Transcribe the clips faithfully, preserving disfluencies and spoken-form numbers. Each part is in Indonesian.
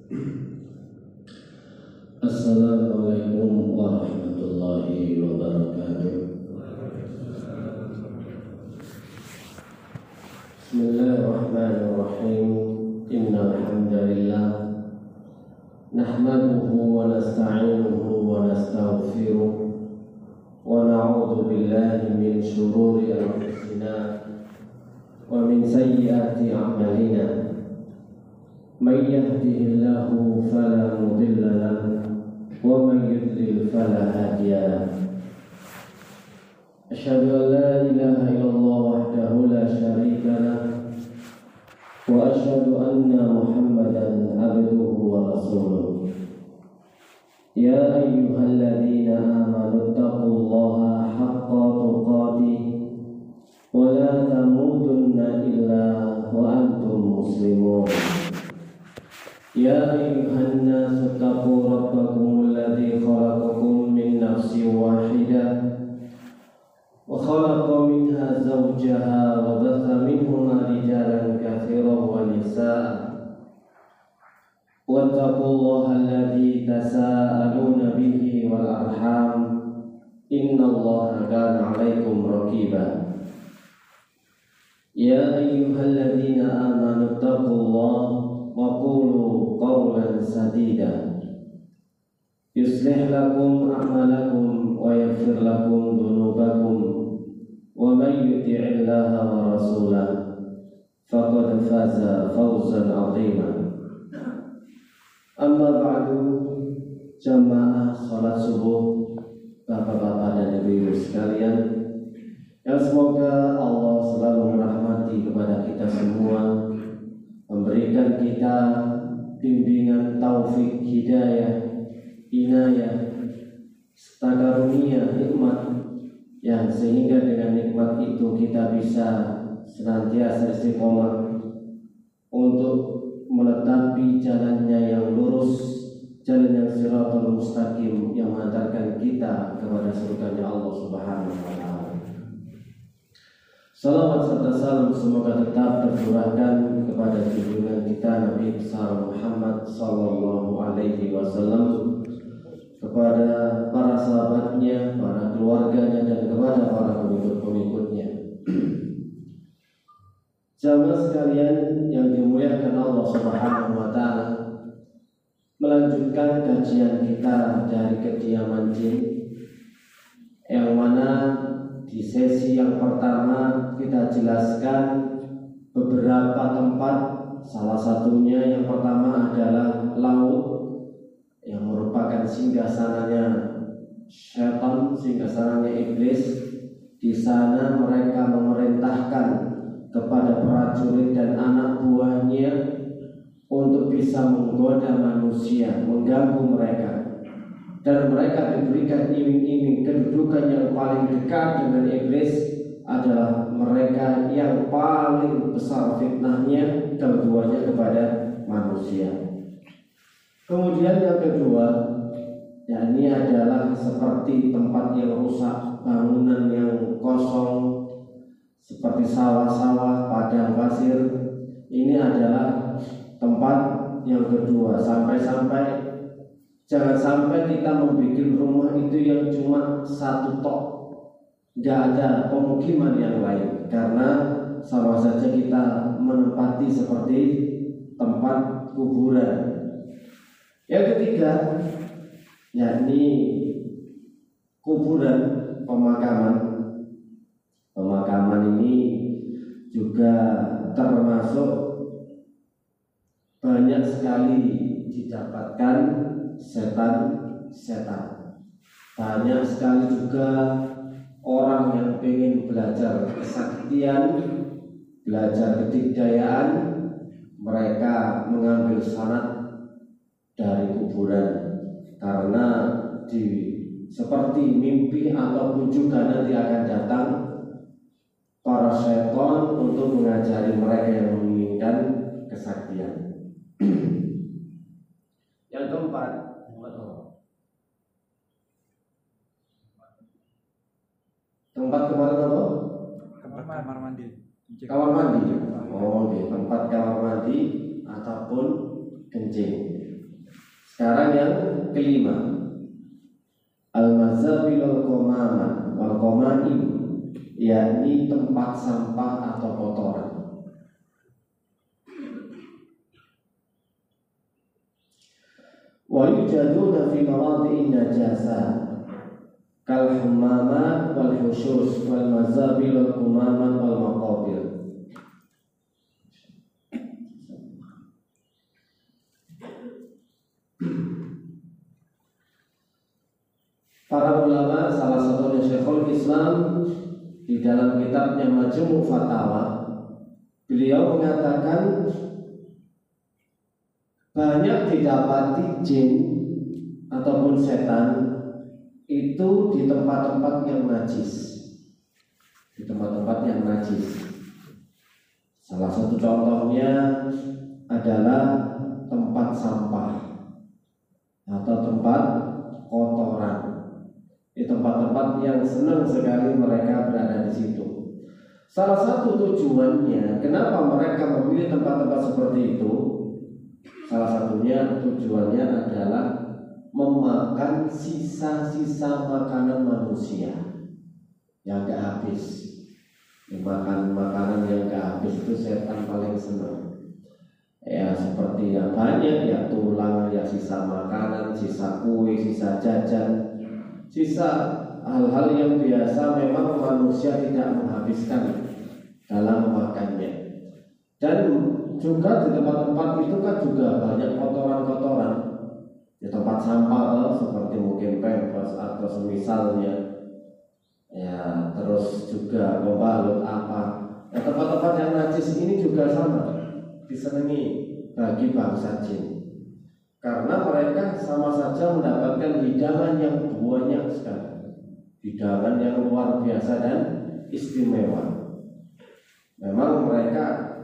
Assalamualaikum warahmatullahi wabarakatuh. Bismillahirrahmanirrahim. Innal hamdalillah nahmaduhu wa nasta'inuhu wa nastaghfiruh wa na'udzu billahi min shururi anfusina wa min sayyiati a'malina. May yahdihillahu fala mudilla lahu wa may yudlil fala hadiya lahu. Asyhadu an la ilaha illallah wahdahu la syarika lahu wa asyhadu anna Muhammadan abduhu wa rasuluh. Ya ayyuhalladzina amanu taqullaha haqqa tuqatih wa la tamutunna illa wa antum muslimun. Ya ayyuhan nasu taqu rabbakumul ladzi khalaqakum min nafsin wahidah wa khalaqa minha zawjaha wa batha minhuma rijalan katsiran wa nisaa. Wattaqullaha alladzi tasaaluna bihi wal arham innallaha kana 'alaikum raqiba. Ya ayyuhalladzina amanu taqullaha wa qulu qawlan sadida yuslih lakum a'malakum wa yaghfir lakum dhunubakum wa may yuti'illaha wa rasulahu faqad faza fawzan 'azima. Amma ba'du, jamaah salat subuh, bapak-bapak dan ibu-ibu sekalian, yang semoga Allah selalu merahmati kepada kita semua, memberikan kita bimbingan, taufik, hidayah, inayah, serta karunia, nikmat, yang sehingga dengan nikmat itu kita bisa senantiasa istiqomah untuk menetapi jalannya yang lurus, jalan yang shiratal mustaqim, yang mengantarkan kita kepada surganya Allah Subhanahu wa taala. Salawat serta salam semoga tetap tercurahkan kepada junjungan kita Nabi besar Muhammad sallallahu alaihi wasallam, kepada para sahabatnya, para keluarganya, dan kepada para pengikut-pengikutnya. Jamaah sekalian yang dimuliakan Allah Subhanahu wa taala, melanjutkan kajian kita dari kediaman jin, yang mana di sesi yang pertama kita jelaskan beberapa tempat. Salah satunya yang pertama adalah laut, yang merupakan singgasananya syaitan, singgasananya iblis. Di sana mereka memerintahkan kepada prajurit dan anak buahnya untuk bisa menggoda manusia, mengganggu mereka. Dan mereka diberikan iming-iming kedudukan yang paling dekat dengan iblis adalah mereka yang paling besar fitnahnya, keduanya kepada manusia. Kemudian yang kedua, ya ini adalah seperti tempat yang rusak, bangunan yang kosong, seperti sawah-sawah, padang pasir. Ini adalah tempat yang kedua. Sampai-sampai jangan sampai kita membuat rumah itu yang cuma satu tok, gak ada pemukiman yang lain, karena sama saja kita menempati seperti tempat kuburan. Yang ketiga, yakni kuburan, pemakaman. Pemakaman ini juga termasuk banyak sekali didapatkan setan-setan. Banyak sekali juga orang yang ingin belajar kesaktian, belajar kedikdayaan, mereka mengambil sanad dari kuburan, karena di seperti mimpi ataupun juga nanti akan datang para syaitan untuk mengajari mereka yang menginginkan kesaktian. Yang keempat, tempat kemarin apa? Tempat kamar mandi. Kamar mandi. Oh, okay. Tempat kamar mandi ataupun kencing. Sekarang yang kelima, al-mazabilul qamaman wal qamaim, yakni tempat sampah atau kotoran. Wa yujaduna fi mawadhi'in najasa kal hammamat wal hushus wal mazabilul qamaman wal maqabir. Para ulama, salah satunya Syekhul Islam di dalam kitabnya Majmu' Fatawa, beliau mengatakan banyak didapati jin ataupun setan itu di tempat-tempat yang najis, di tempat-tempat yang najis. Salah satu contohnya adalah tempat sampah atau tempat kotoran. Di tempat-tempat yang senang sekali mereka berada di situ. Salah satu tujuannya kenapa mereka memilih tempat-tempat seperti itu, salah satunya tujuannya adalah memakan sisa-sisa makanan manusia yang gak habis. Makan makanan yang gak habis itu setan paling senang. Ya seperti yang banyak ya tulang, ya sisa makanan, sisa kue, sisa jajan, sisa hal-hal yang biasa memang manusia tidak menghabiskan dalam memakannya. Dan juga di tempat-tempat itu kan juga banyak kotoran-kotoran. Di tempat sampah seperti mungkin pampers atau semisalnya, ya terus juga pembalut apa. Ya, tempat-tempat yang najis ini juga sama disenangi bagi bangsa jin. Karena mereka sama saja mendapatkan hidangan yang banyak sekali, hidangan yang luar biasa dan istimewa. Memang mereka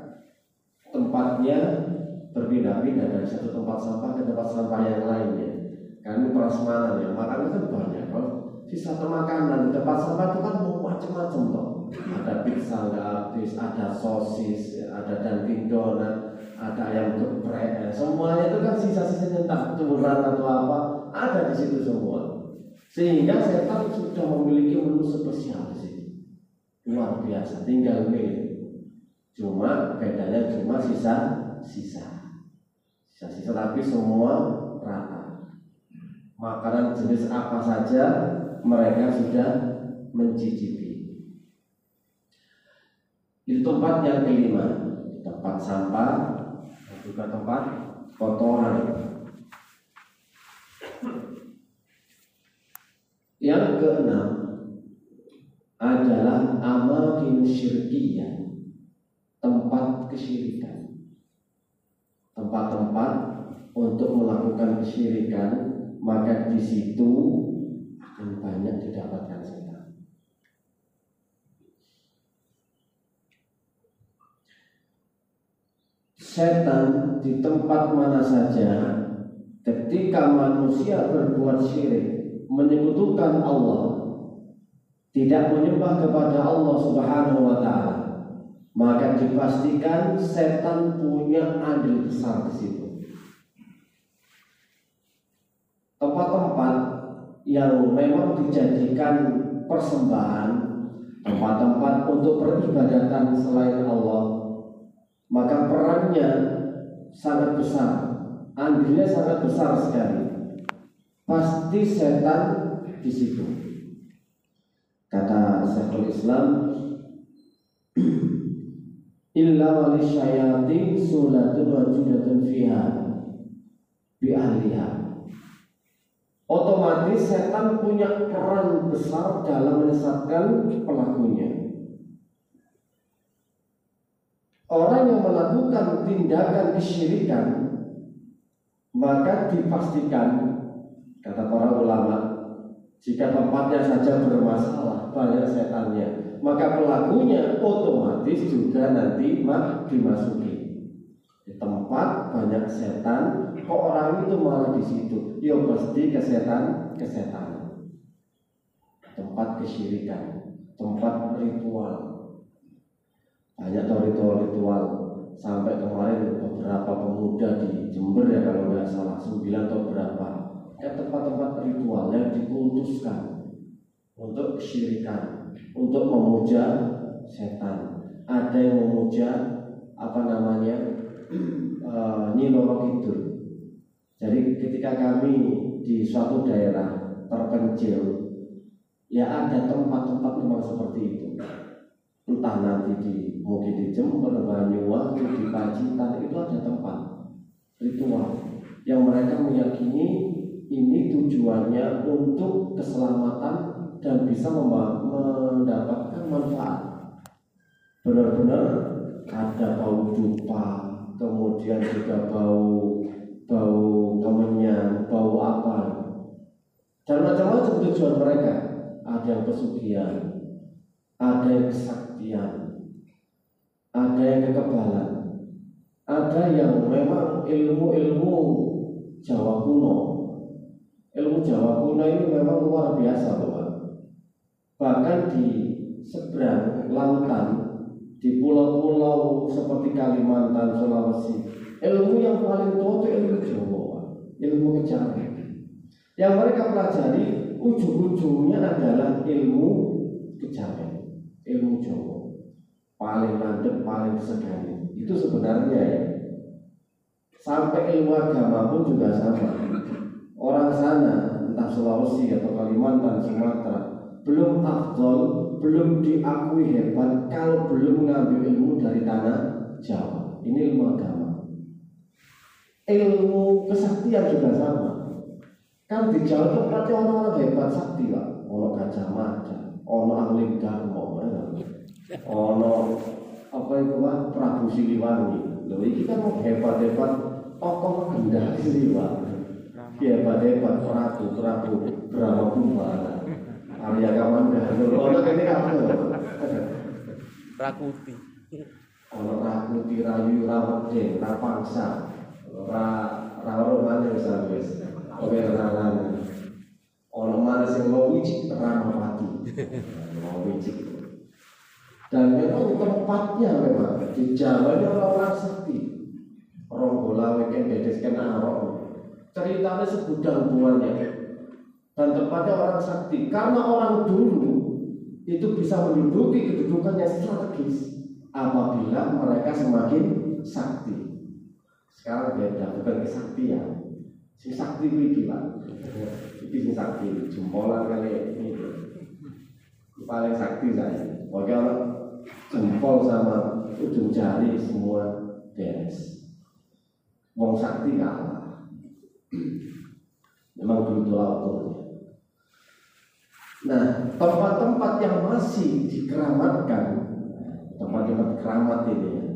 tempatnya berpindah-pindah dari satu tempat sampah ke tempat sampah yang lainnya. Kami prasmanan ya, makanan kan banyak. Kalau sisa makanan di tempat sampah itu kan macam-macam toh. Ada pizza nggak habis, ada sosis, ada Dunkin Donat, ada ayam geprek, semuanya itu kan sisa-sisa entah tulang atau apa ada di situ semua. Sehingga setan sudah memiliki menu spesial di situ, luar biasa. Tinggal milih. Cuma bedanya cuma sisa-sisa, sisa-sisa tapi semua rata. Makanan jenis apa saja mereka sudah mencicipi. Itu tempat yang kelima, tempat sampah dan juga tempat kotoran. Yang keenam adalah amakin syirkiyah, tempat kesyirikan, tempat-tempat untuk melakukan kesyirikan, maka di situ akan banyak didapatkan setan. Setan di tempat mana saja, ketika manusia berbuat syirik, menyekutukan Allah, tidak menyembah kepada Allah Subhanahu wa Ta'ala, maka dipastikan setan punya andil besar di situ. Tempat-tempat yang memang dijadikan persembahan, tempat-tempat untuk peribadatan selain Allah, maka perannya sangat besar, andilnya sangat besar sekali. Pasti setan di situ. Kata Syekhul Islam, illa walisyayatin sulatun wajudatun fiha bi ahliha. Otomatis setan punya peran besar dalam menyesatkan pelakunya. Orang yang melakukan tindakan kesyirikan, maka dipastikan, kata para ulama, jika tempatnya saja bermasalah, banyak setannya, maka pelakunya otomatis juga nanti dimasuki. Di tempat banyak setan, kok orang itu malah di situ? Ya pasti kesetan, kesetan. Tempat kesyirikan, tempat ritual. Banyak ritual-ritual. Sampai kemarin beberapa pemuda pemuda di Jember ya kalau nggak salah sembilan atau berapa ya tempat-tempat ritual yang dikultuskan untuk kesyirikan, untuk memuja setan. Ada yang memuja apa namanya uh, Nyi Roro Kidul. Jadi ketika kami di suatu daerah terpencil, ya ada tempat-tempat memang seperti itu. Entah nanti di mungkin di Jember, Banyuwangi, di Pacitan itu ada tempat ritual yang mereka meyakini ini tujuannya untuk keselamatan dan bisa mendapatkan manfaat. Benar-benar ada bau dupa, kemudian juga bau bau kemenyan, bau apa, dan macam-macam tujuan mereka. Ada yang pesugihan, ada yang kesaktian, ada yang kekebalan, ada yang memang ilmu-ilmu Jawa kuno. Ilmu Jawa kuno ini memang luar biasa, Bapak. Bahkan di seberang lautan, di pulau-pulau seperti Kalimantan, Sulawesi, ilmu yang paling tua itu ilmu Jawa, ilmu kejawen. Yang mereka pelajari ujung-ujungnya adalah ilmu kejawen, ilmu Jawa. Paling landep, paling segani. Itu sebenarnya ya. Sampai ilmu agama pun juga sama. Orang sana, entah Sulawesi atau Kalimantan, Sumatera, belum afdol, belum diakui hebat kalau belum mengambil ilmu dari tanah Jawa. Ini ilmu agama. Ilmu kesaktian juga sama. Kan di Jawa tempatnya orang-orang hebat sakti lah. Ono Gajah Mada, ono Angling Darmo, ono apa itu Pak Prabu Siliwangi. Loh ini kan hebat-hebat tokoh gendang Siliwangi. Hebat-hebat Prabu Prabu Brahma Kumbara. Arya Kamandanu. Ono kene apa? Rakuti. Ono Rakuti, Rayu, Rawedeng, Rapangsa. Ra rawon mana wis. Oke, ralan. Ono mana sing mau wicik Ramapati. Mau wicik. Dan memang tempatnya memang di Jawa ini orang-orang sakti. Ronggola weekend dedesken arok. Ceritanya segudang buahnya. Dan tempatnya orang sakti. Karena orang dulu itu bisa menduduki kedudukannya strategis apabila mereka semakin sakti. Sekarang beda, bukan kesaktian. Si sakti itu gila. Itu si sakti, jempolan kali ini. Paling sakti saya. Bagaimana jempol sama ujung jari semua beres. Wong sakti kalah. Memang dulu waktunya. Nah, tempat-tempat yang masih dikeramatkan, tempat-tempat keramat ini ya,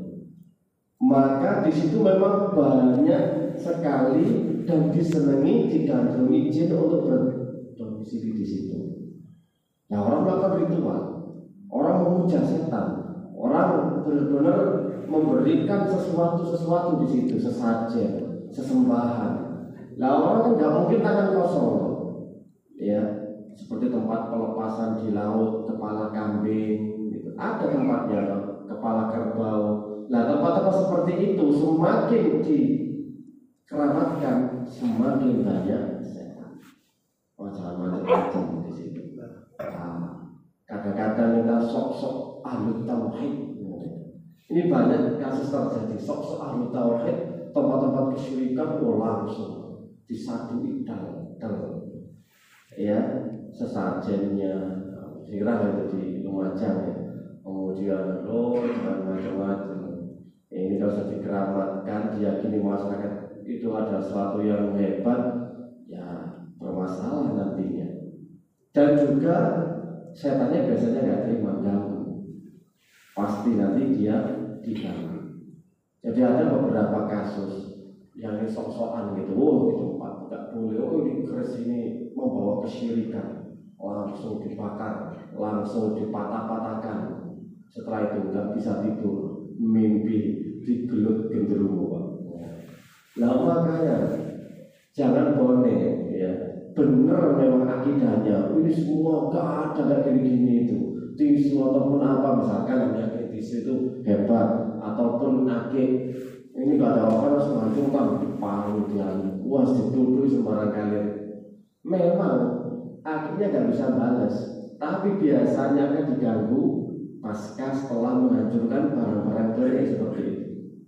maka di situ memang banyak sekali dan disenangi digandrungi jin untuk berdomisili di situ. Nah, orang melakukan ritual, orang memuja setan, orang benar-benar memberikan sesuatu-sesuatu di situ, sesajen, sesembahan. Nah, orang kan nggak mungkin tangan kosong, ya. Seperti tempat pelepasan di laut, kepala kambing, gitu. Ada tempatnya, kepala kerbau. Nah, tempat-tempat seperti itu semakin dikeramatkan, semakin banyak setan. Oh, jangan macam-macam di situ. Nah, kadang-kadang kita sok-sok ahli tauhid. Ini banyak kasus terjadi, sok-sok ahli tauhid, tempat-tempat kesyirikan, oh langsung disadui dal, dal. Ya, sesajennya, sirah itu di Lumajang ya. Kemudian lo jangan macam-macam. Ini kalau sudah dikeramatkan, diyakini masyarakat itu ada sesuatu yang hebat, ya bermasalah nantinya. Dan juga setannya biasanya nggak terima ganggu, pasti nanti dia diganggu. Jadi ada beberapa kasus yang ini sok-sokan gitu, oh di tempat nggak boleh, oh ini keris ini membawa kesyirikan, langsung dibakar, langsung dipatah-patahkan. Setelah itu nggak bisa tidur, mimpi digelut genderuwo. Nah makanya jangan bonek, ya benar memang akidahnya. Ini semua gak ada kayak gini itu. Tisu ataupun apa misalkan penyakit tisu itu hebat, ataupun akid Ini gak ada apa harus menghancurkan palu dia, puas dituduh sembarang kali. Memang akhirnya gak bisa balas, tapi biasanya kan diganggu pasca setelah menghancurkan barang-barang klinik seperti itu.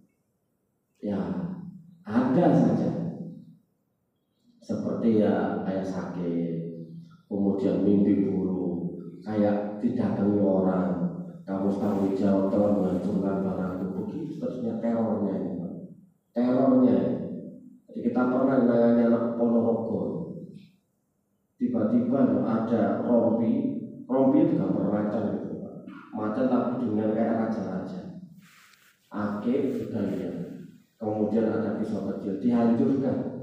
Ya, ada saja. Seperti ya kayak sakit, kemudian mimpi buruk, kayak didatangi orang, kamu tanggung jawab telah menghancurkan barangku, begitu terusnya terornya, terornya. Jadi kita pernah menangani anak Ponorogo, tiba-tiba ada rompi, rompi itu gambar macan gitu, macan tapi dengan kayak raja-raja, akik juga ya. Kemudian ada pisau kecil dihancurkan.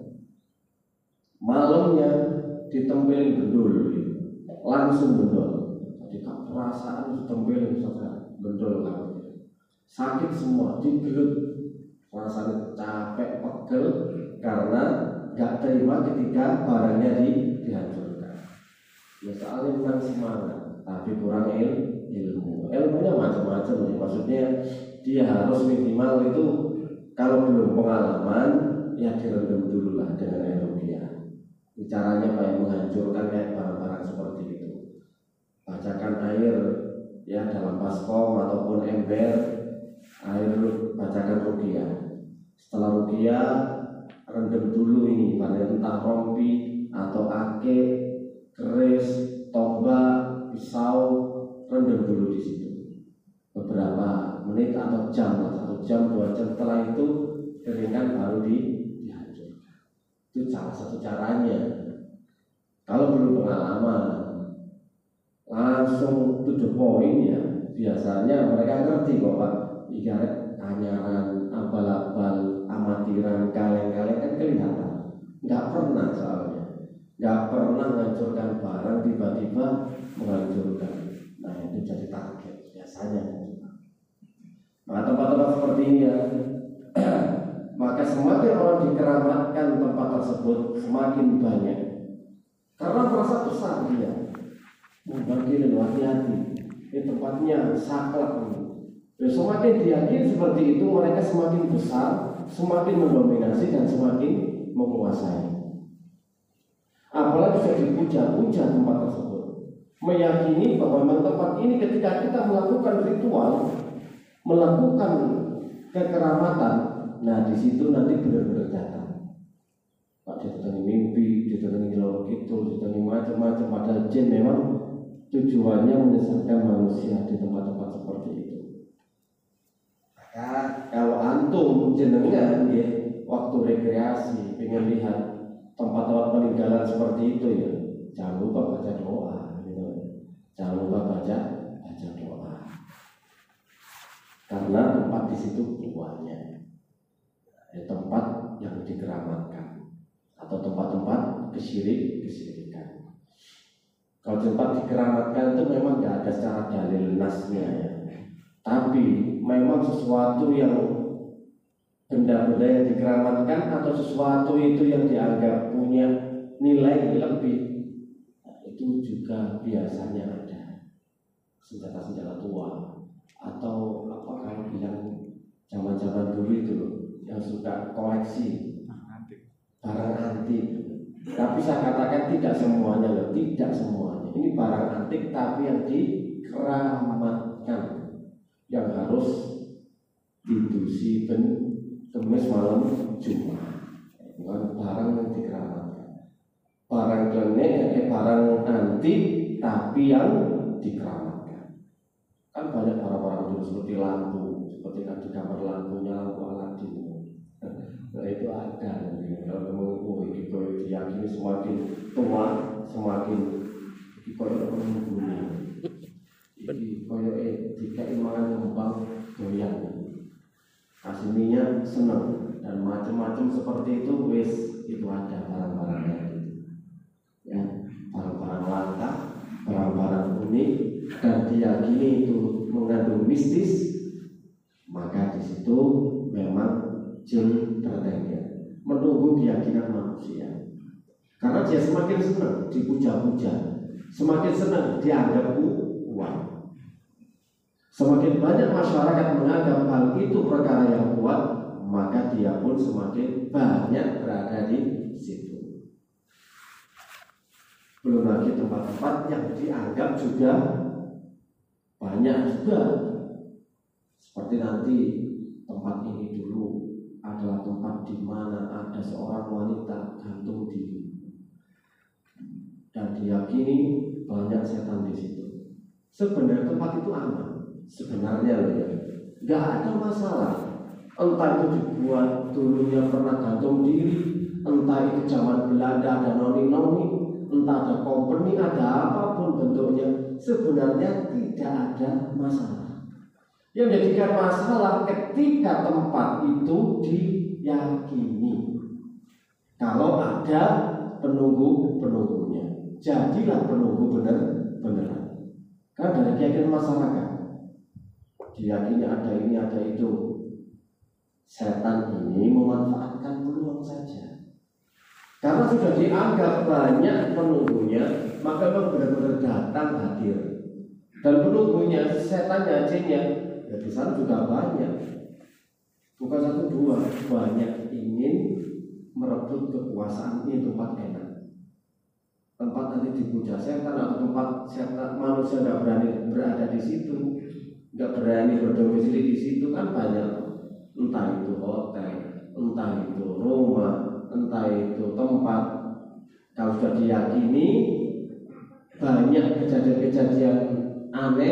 Malamnya ditempelin bendul, langsung bendul. Jadi tak perasaan ditempelin saja bendul kan. Sakit semua, digelut, rasanya capek, pegel karena gak terima ketika barangnya di, dihancurkan. Ya soalnya bukan semangat, tapi kurang il, ilmu. Ilmunya macam-macam, maksudnya dia harus minimal itu. Kalau belum pengalaman, ya direndam dulu lah dengan air rupiah. Caranya kayak menghancurkan kayak barang-barang seperti itu. Bacakan air ya dalam baskom ataupun ember, air bacakan rupiah. Setelah rupiah, rendam dulu ini, pada entah rompi atau ake, keris, tombak, pisau, rendam dulu di situ. Beberapa menit atau jam, satu jam, dua jam, setelah itu keringkan baru di, dihancurkan. Itu salah satu caranya. Kalau belum pengalaman, langsung to the point ya. Biasanya mereka ngerti kok Pak. Ibarat anyaran, abal-abal, amatiran, kaleng-kaleng kan kelihatan. Nggak pernah soalnya, nggak pernah menghancurkan barang tiba-tiba menghancurkan. Nah itu jadi target biasanya. Maka tempat-tempat seperti ini ya, maka semakin orang dikeramatkan tempat tersebut semakin banyak. Karena merasa besar dia, membagi hati-hati. Ini tempatnya saklek. Ya, semakin diyakini seperti itu, mereka semakin besar, semakin mendominasi dan semakin menguasai. Apalagi saya dipuja-puja tempat tersebut, meyakini bahwa memang tempat ini ketika kita melakukan ritual, melakukan kekeramatan, nah di situ nanti benar-benar datang. Pak didatangi mimpi, didatangi lorok itu, didatangi macam-macam. Padahal jin memang tujuannya menyesatkan manusia di tempat-tempat seperti itu. Maka kalau antum jenengan ya, waktu rekreasi, pengen lihat tempat-tempat peninggalan seperti itu ya, jangan lupa baca doa, gitu. Jangan lupa baca baca doa. Karena tempat di situ tuanya, ya, tempat yang dikeramatkan atau tempat-tempat kesyirik kesyirikan. Kalau tempat dikeramatkan itu memang tidak ada secara dalil nasnya ya, tapi memang sesuatu yang benda-benda yang dikeramatkan atau sesuatu itu yang dianggap punya nilai lebih, nah, itu juga biasanya ada senjata-senjata tua. Atau apa kalau bilang zaman-zaman dulu itu loh, yang suka koleksi barang antik. Tapi saya katakan tidak semuanya loh, tidak semuanya. Ini barang antik tapi yang dikeramatkan, yang harus didusi ben Kemis malam Jumat. Bukan barang yang dikeramatkan. Barang klenik, eh, barang antik tapi yang dikeramatkan. Kan banyak barang-barang dulu seperti lampu, seperti kan di kamar lampunya lampu Aladin. Nah itu ada. Kalau kamu oh, ini kau diyakini semakin tua, semakin ini kau yang mengguni. Ini kau yang jika imangan kembang goyang, kasih minyak senang dan macam-macam seperti itu. Wes itu ada barang-barangnya itu. Ya, barang-barang langka, barang-barang unik dan diyakini itu mengandung mistis, maka di situ memang jin tertengger menunggu keyakinan manusia. Karena dia semakin senang dipuja-puja, semakin senang dianggap kuat. Semakin banyak masyarakat menganggap hal itu perkara yang kuat, maka dia pun semakin banyak berada di situ. Belum lagi tempat-tempat yang dianggap juga banyak juga, seperti nanti tempat ini dulu adalah tempat di mana ada seorang wanita gantung diri dan diyakini banyak setan di situ. Sebenarnya tempat itu aman, sebenarnya loh ya, nggak ada masalah. Entah itu dibuat dulunya pernah gantung diri, entah itu zaman Belanda ada noni-noni, entah ada company, ada apapun bentuknya, sebenarnya tidak ada masalah. Yang menjadikan masalah ketika tempat itu diyakini. Kalau ada penunggu-penunggunya, jadilah penunggu benar-benar. Karena dari keyakinan masyarakat, diyakini ada ini, ada itu. Setan ini memanfaatkan peluang saja. Karena sudah dianggap banyak penunggunya, maka memang benar-benar datang hadir. Dan penunggunya, setannya, jinnya, ya di sana juga banyak. Bukan satu dua, banyak ingin merebut kekuasaan. Ini tempat enak, tempat nanti dipuja setan, atau tempat setan manusia nggak berani berada di situ, nggak berani berdomisili di situ, kan banyak. Entah itu hotel, entah itu rumah, entah itu tempat. Kalau sudah diyakini banyak kejadian-kejadian aneh,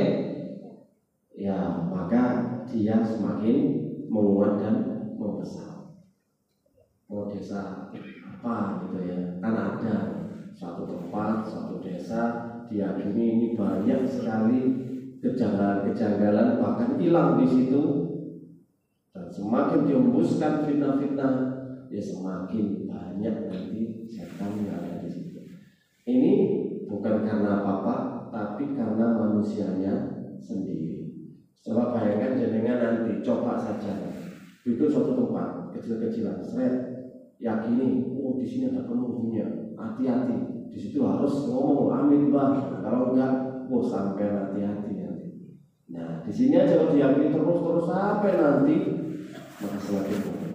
ya maka dia semakin menguat dan membesar. Oh desa apa gitu ya, kan ada suatu tempat, suatu desa diyakini ini banyak sekali kejanggalan-kejanggalan, bahkan hilang di situ. Dan semakin dihembuskan fitnah-fitnah, ya semakin banyak nanti setan yang ada di situ. Ini bukan karena apa-apa, tapi karena manusianya sendiri. Coba bayangkan jenengan nanti, coba saja bikin suatu tempat kecil-kecilan, seret, yakini, oh di sini ada penunggunya, hati-hati, di situ harus ngomong amin bah, kalau enggak, oh sampai hati-hati nanti. Nah di sini aja kalau diyakini terus-terus sampai nanti, maka semakin banyak.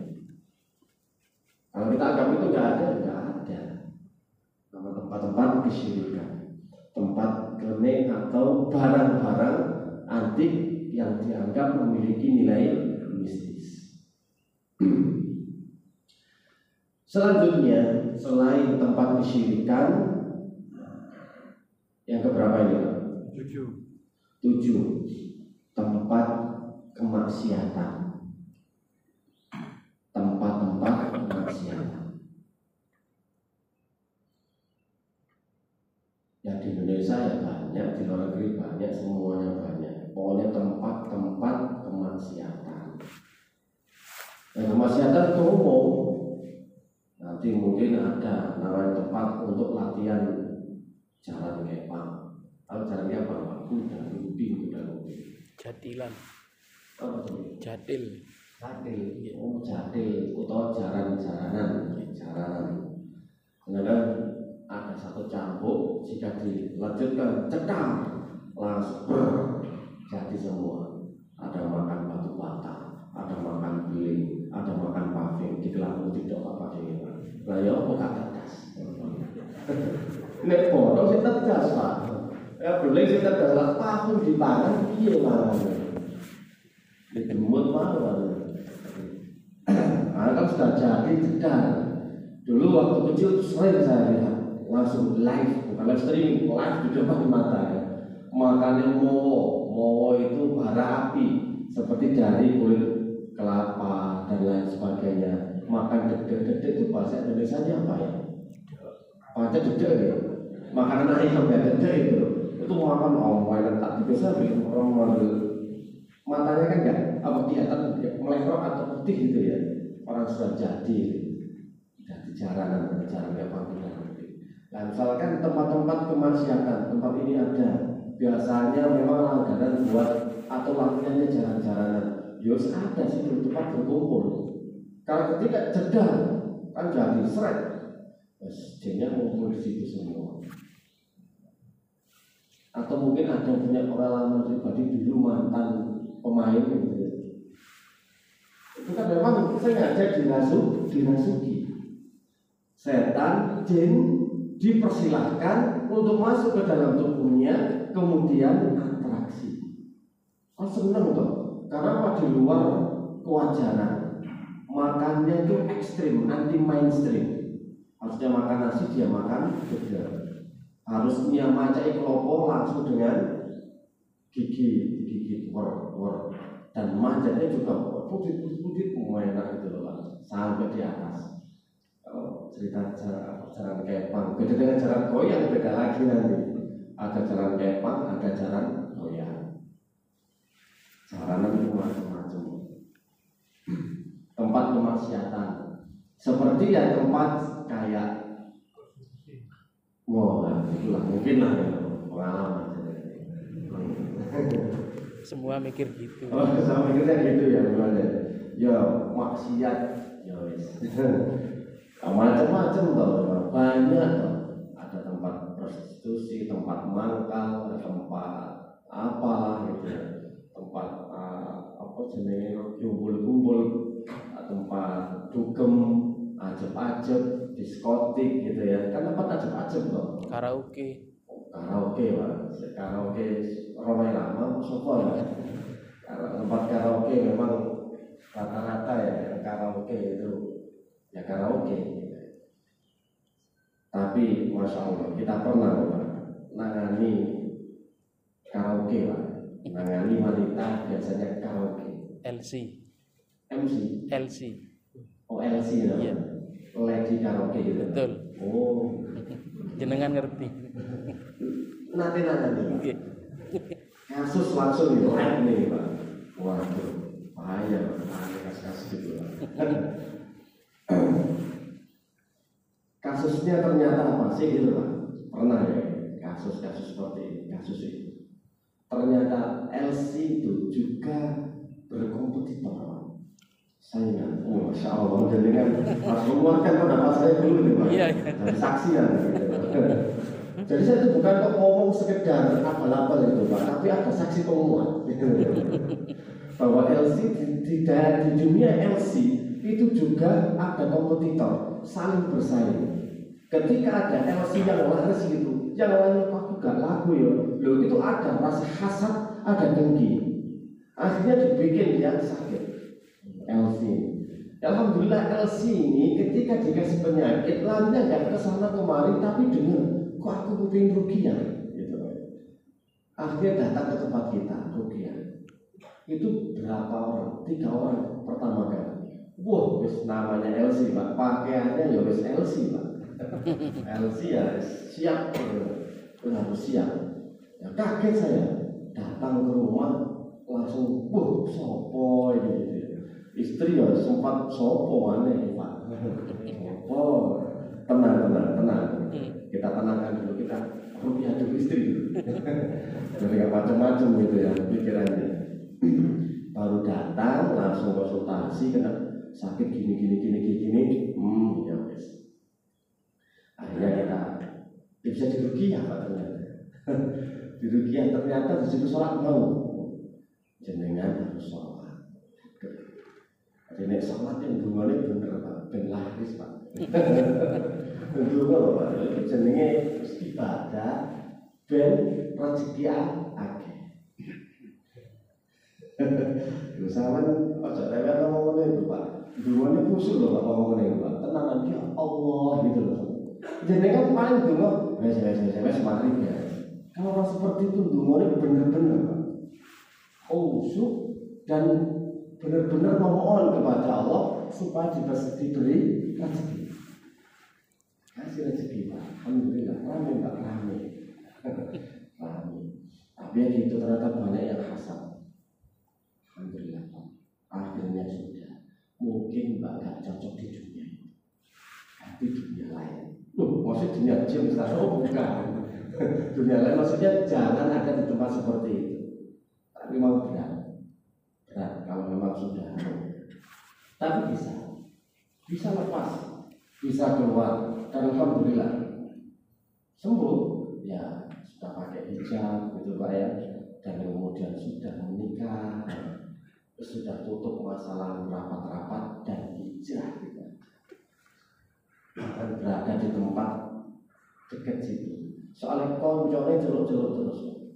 Kalau kita anggap itu nggak ada, nggak ada. Nama tempat-tempat kesyirikan, tempat klenik atau barang-barang antik yang dianggap memiliki nilai mistis. Selanjutnya, selain tempat kesyirikan, yang keberapa ini? Tujuh. Tujuh, tempat kemaksiatan. Tempat-tempat kemaksiatan. Ya di Indonesia ya banyak, di luar negeri banyak, semuanya banyak. Pokoknya tempat-tempat kemaksiatan. Dan kemaksiatan itu umum. Nanti mungkin ada namanya tempat untuk latihan jalan kepang. Kalau jalan kepang, kuda lumping, kuda lumping. Jatilan. Apa itu? Jatil. Jatil, oh jatil, atau jaran-jaranan, jaranan. Kemudian ada satu cambuk, jika dilanjutkan cekam, langsung ber, jadi semua. Ada makan batu bata, ada makan beling, ada makan paving, dikelaku tidak apa paving. Nah ya apa kata das? Nek foto sih tegas pak, ya beling sih tegas lah, paving di tangan, iya malah. Dijemut malah. Nah, kan sudah jadi cedar. Dulu waktu kecil sering saya lihat langsung live, bukan live streaming, live di depan mata ya. Makannya mowo, mowo itu bara api, seperti dari kulit kelapa dan lain sebagainya. Makan dedek-dedek itu bahasa Indonesia-nya apa ya? Bahasa dedek ya. Makanan ayam ya dedek itu, itu makan omelet tak biasa bikin orang manggil. Matanya kan enggak apa kelihatan melerok atau putih gitu ya. Orang sudah jadi jadi jaranan jarannya panggilan. Nah, misalkan tempat-tempat kemaksiatan, tempat ini ada, biasanya memang langganan buat atau latihannya jalan-jalanan. Yos ada sih di tempat berkumpul. Kalau ketika jeda kan jadi seret, jinnya ngumpul di situ semua. Atau mungkin ada punya pengalaman pribadi dulu mantan pemain gitu ya. Itu Itu kan memang sengaja dirasuk, dirasuki. Setan, jin dipersilahkan untuk masuk ke dalam tubuhnya, kemudian atraksi. Oh seneng tuh, karena apa? Di luar kewajaran. Makannya itu ekstrim, anti mainstream. Harusnya makan nasi, dia makan burger. Harusnya macai kelopo langsung dengan gigi, gigi wor, wor. Dan manjatnya juga putih-putih, enak gitu loh, sampai di atas. Kalau cerita cara jalan kepang, beda dengan jalan goyang, beda lagi nanti. Ada jalan kepang, ada jalan goyang. Jalanan itu macam-macam. Tempat kemaksiatan, seperti ya tempat kayak, wah itulah mungkin lah ya, pengalaman. Semua mikir gitu. Oh, sama mikirnya gitu ya, gimana? Ya maksiat, ya wis. Macam-macam toh, banyak toh. Ada tempat prostitusi, tempat mangkal, ada tempat apalah gitu ya, tempat uh, apa jenenge kumpul-kumpul, tempat dugem, ajeb-ajeb, diskotik gitu ya, kan tempat ajeb-ajeb toh. Karaoke. Karaoke pak, karaoke Romai Lama, sopo ya. Kalau tempat karaoke memang rata-rata ya, karaoke itu ya karaoke. Tapi masya Allah kita pernah pak nangani karaoke pak, nangani wanita biasanya karaoke. L C. M C. L C. Oh L C ya. Iya. Lady karaoke gitu. Betul. Oh. Jenengan ngerti. Nanti nanti. Oke. Kasus langsung di live nih pak. Waduh, bahaya, bahaya kasus-kasus gitu. Kasusnya ternyata apa sih gitu pak? Pernah ya kasus-kasus seperti ini, kasus itu. Ternyata L C itu juga berkompetitor pak. Saingan, oh masya Allah, jadi kan harus mengeluarkan pendapat saya dulu nih pak. Iya. Dari saksian. Gitu. Jadi saya itu bukan kok ngomong sekedar abal-abal itu pak, tapi ada saksi penguat bahwa L C di, di, di dunia L C itu juga ada kompetitor, saling bersaing. Ketika ada L C yang laris gitu, yang lain aku gak laku ya, loh itu ada rasa hasad, ada dengki. Akhirnya dibikin dia sakit L C. Alhamdulillah L C ini ketika dikasih penyakit, larinya gak ke sana kemari, tapi dengar. Kok aku kuping Rukiah gitu. Akhirnya datang ke tempat kita Rukiah. Itu berapa orang? Tiga orang pertama kali. Wah, wis namanya L C pak, pakaiannya ya wis L C pak. L C ya siap, itu harus siap. Ya kaget saya, datang ke rumah langsung, wah sopo ini. Istri ya sempat sopo aneh pak. Sopo, tenang tenang tenang. Kita tenangkan dulu, kita rupiah dulu istri jadi gak macam-macam gitu ya pikirannya. Baru datang langsung konsultasi, kena sakit gini gini gini gini hmm ya wes. Akhirnya kita bisa di Rukiah pak ternyata. Di Rukiah ternyata di situ sholat mau jenengan harus sholat. Jadi nek sholat yang dungane bener pak, ben laris pak. Dulu pak, jenenge ibadah ben rezeki akeh. Lho sampean aja lewat ngomong ngene itu pak. Dungane khusus lho pak ngomong ngene pak. Tenanan ki Allah gitu loh. Jenengan paling donga wes wes wes wes mari ya. Kalau seperti itu dungane bener-bener pak. Khusyuk dan benar-benar memohon kepada Allah supaya diberi rezeki. Kasih rezeki pak, alhamdulillah, rame pak, rame, rame. Tapi ya gitu ternyata banyak yang hasad. Alhamdulillah pak, akhirnya sudah. Mungkin mbak gak cocok di dunia ini, tapi dunia lain. Loh, maksudnya dunia jam oh bukan. Dunia lain maksudnya jangan ada di tempat seperti itu. Tapi mau berat, berat kalau memang sudah. Tapi bisa, bisa lepas, bisa keluar. Dan alhamdulillah sembuh ya, sudah pakai hijab gitu pak ya, dan kemudian sudah menikah, sudah tutup masalah rapat-rapat dan hijrah kita. Dan berada di tempat dekat situ. Soalnya koncornya jeruk-jeruk terus.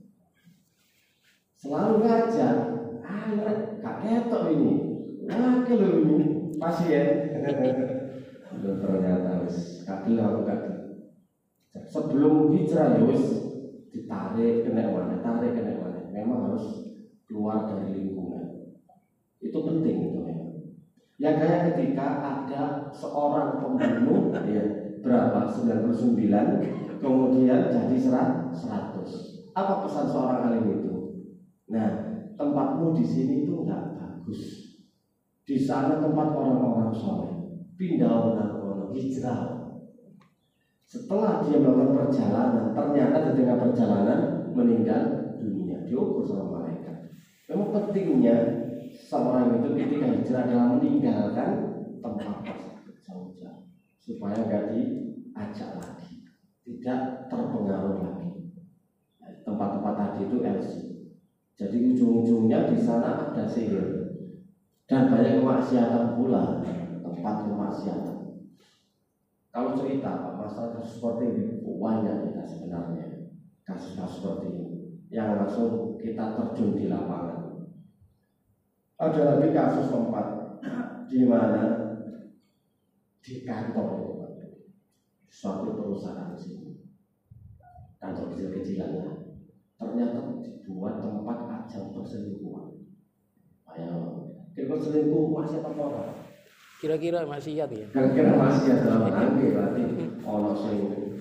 Selalu ngajar, ah gak ketok ini. Nah, kalau ini pasien. Dan ternyata wis kagel aku kagel. Sebelum hijrah ya wis ditarik kena mana, tarik kena mana. Memang harus keluar dari lingkungan. Itu penting itu memang. Yang kayak ketika ada seorang pembunuh ya, berapa? sembilan puluh sembilan kemudian jadi seratus. Apa pesan seorang alim itu? Nah, tempatmu di sini itu enggak bagus. Di sana tempat orang-orang soleh. Pindah orang-orang hijrah. Setelah dia melakukan perjalanan, ternyata di tengah perjalanan meninggal dunia. Diukur sama malaikat. Memang pentingnya seorang itu ketika hijrah adalah meninggalkan tempat tersebut jauh-jauh supaya enggak diajak lagi, tidak terpengaruh lagi. Tempat-tempat tadi itu L C. Jadi ujung-ujungnya di sana ada sihir dan banyak kemaksiatan pula, tempat kemaksiatan. Kalau cerita Pak, masalah kasus seperti ini banyak kita sebenarnya kasus-kasus seperti ini yang langsung kita terjun di lapangan. Ada lagi kasus tempat di mana di kantor itu Pak, suatu perusahaan di sini, kantor kecil-kecilan. Ternyata dibuat tempat ajang perselingkuhan. Ayo, kira selingkuh masih apa orang? Kira-kira maksiat ya? Kira-kira maksiat dalam angke berarti ono sing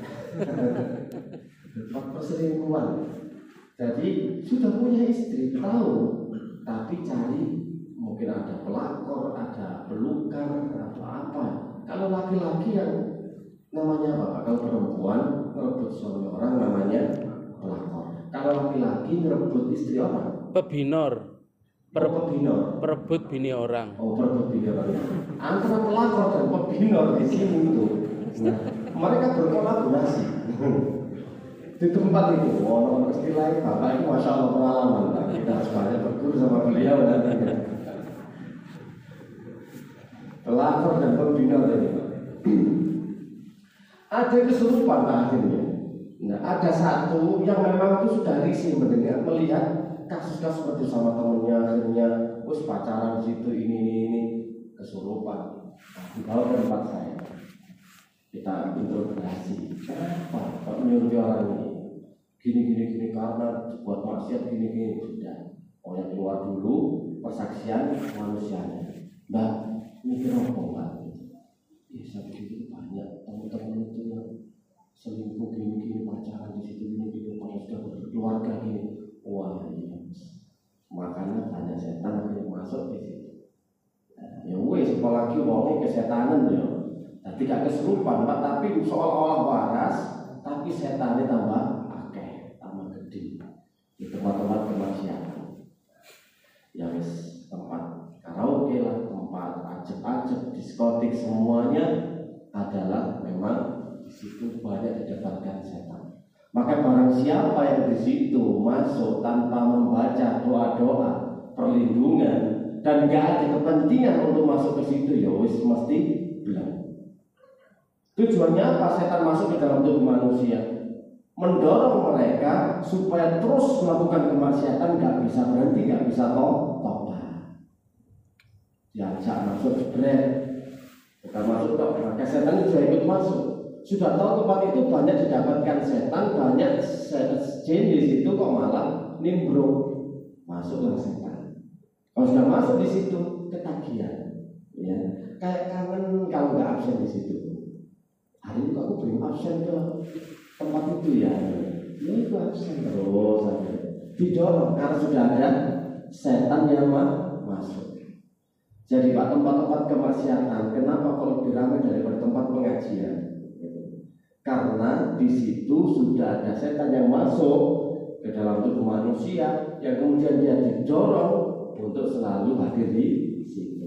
tempat perselingkuhan. Jadi sudah punya istri, tahu, tapi cari mungkin ada pelakor, ada pelukar, atau apa. Kalau laki-laki yang namanya apa? Kalau perempuan merebut suami orang namanya pelakor. Kalau laki-laki merebut istri orang, Pebinor. Per pebinor. Perebut bini orang. Oh, perebut bini orang. Antara pelakor dan pebinor di sini itu, nah, mereka berkolaborasi. Di tempat itu, orang istilahnya bapak itu masya Allah pengalaman. Nah, kita harus banyak berguru sama beliau nantinya. Pelakor dan pebinor ini, ada kesurupan akhirnya. Nah, ada satu yang memang itu sudah risih mendengar, melihat kasus-kasus seperti sama temennya, akhirnya wes pacaran di situ ini ini ini kesurupan. Nah, dibawa ke tempat saya, kita interogasi. Kenapa kok menyuruh orang ini? Gini gini gini karena buat maksiat gini gini sudah. Oh yang keluar dulu persaksian manusianya. Mbak, mikir apa mbak? Ya saya pikir banyak teman-teman itu yang selingkuh gini-gini, pacaran di situ gini-gini, pada sudah berkeluarga gini. Wah iya, makanya banyak setan yang masuk di situ. Nah, ya wes, apalagi wongnya kesetanan ya. Tapi gak kesurupan, Pak, tapi seolah-olah waras, tapi setannya tambah akeh, tambah gede. Di tempat-tempat kemaksiatan. Ya wes, tempat karaoke lah, tempat ajeb-ajeb, diskotik, semuanya adalah memang di situ banyak didapatkan setan. Maka barang siapa yang di situ masuk tanpa membaca doa-doa perlindungan dan gak ada kepentingan untuk masuk ke situ, ya wis mesti bilang. Tujuannya apa setan masuk ke dalam tubuh manusia? Mendorong mereka supaya terus melakukan kemaksiatan, gak bisa berhenti, gak bisa tobat. Diajak masuk jebret, bukan masuk kok, maka setan juga ikut masuk. Sudah tahu tempat itu banyak didapatkan setan, banyak jin di situ, kok malah nimbrung, masuklah setan. Kalau sudah masuk di situ ketagihan, ya kayak kangen kalau nggak absen di situ. Hari ini aku belum absen ke tempat itu ya, ya itu absen terus saja. Didorong karena sudah ada setan yang masuk. Jadi Pak, tempat-tempat kemaksiatan, kenapa kalau lebih ramai daripada tempat pengajian? Karena di situ sudah ada setan yang masuk ke dalam tubuh manusia, yang kemudian dia didorong untuk selalu hadir di situ.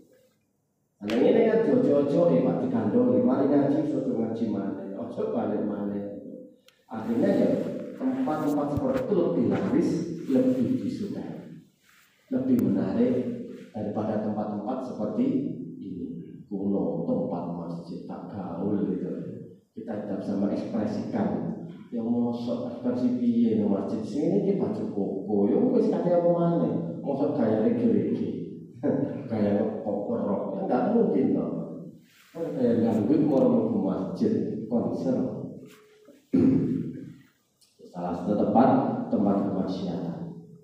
Nah ini kan jojo-jojo ya Pak, digandoli, mari ngaji, suatu ngaji mana, ojo balik mana. Akhirnya ya tempat-tempat seperti itu lebih laris, lebih disukai, lebih menarik daripada tempat-tempat seperti ini kuno, tempat masjid tak gaul gitu. Kita tidak bisa mengekspresikan yang mosok ekspresi piye nang masjid sini iki baju koko yo wis kate apa maneh mosok gaya regi-regi gaya koper rok ya enggak mungkin toh kan gaya gangguin orang ke masjid konser salah satu tempat tempat kemaksiatan.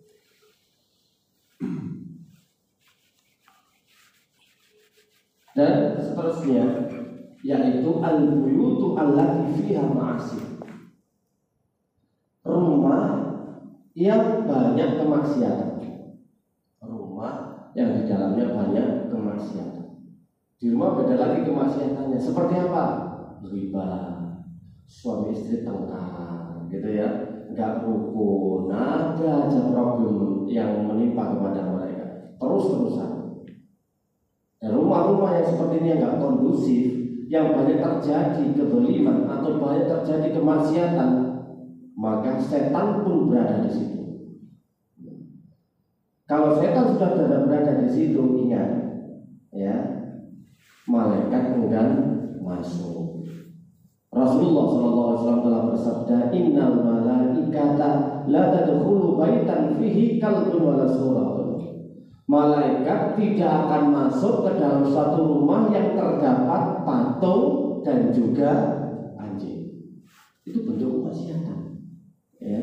Dan seterusnya yaitu al-buyutu allati fiha ma'asi. Rumah yang banyak kemaksiatan. Rumah yang di dalamnya banyak kemaksiatan. Di rumah beda lagi kemaksiatannya. Seperti apa? Riba, suami istri tengkar, gitu ya. Enggak rukun, ada aja problem yang menimpa kepada mereka. Terus-terusan. Dan rumah-rumah yang seperti ini yang enggak kondusif, yang banyak terjadi kezaliman atau banyak terjadi kemaksiatan, maka setan pun berada di situ. Kalau setan sudah berada, berada di situ, ingat, ya, malaikat enggan masuk. Rasulullah shallallahu alaihi wasallam telah bersabda, Innal malaikata la tadkhulu baitan fihi kalbun wala suratun. Malaikat tidak akan masuk ke dalam suatu rumah yang terdapat patung dan juga anjing. Itu bentuk kemaksiatan. Ya.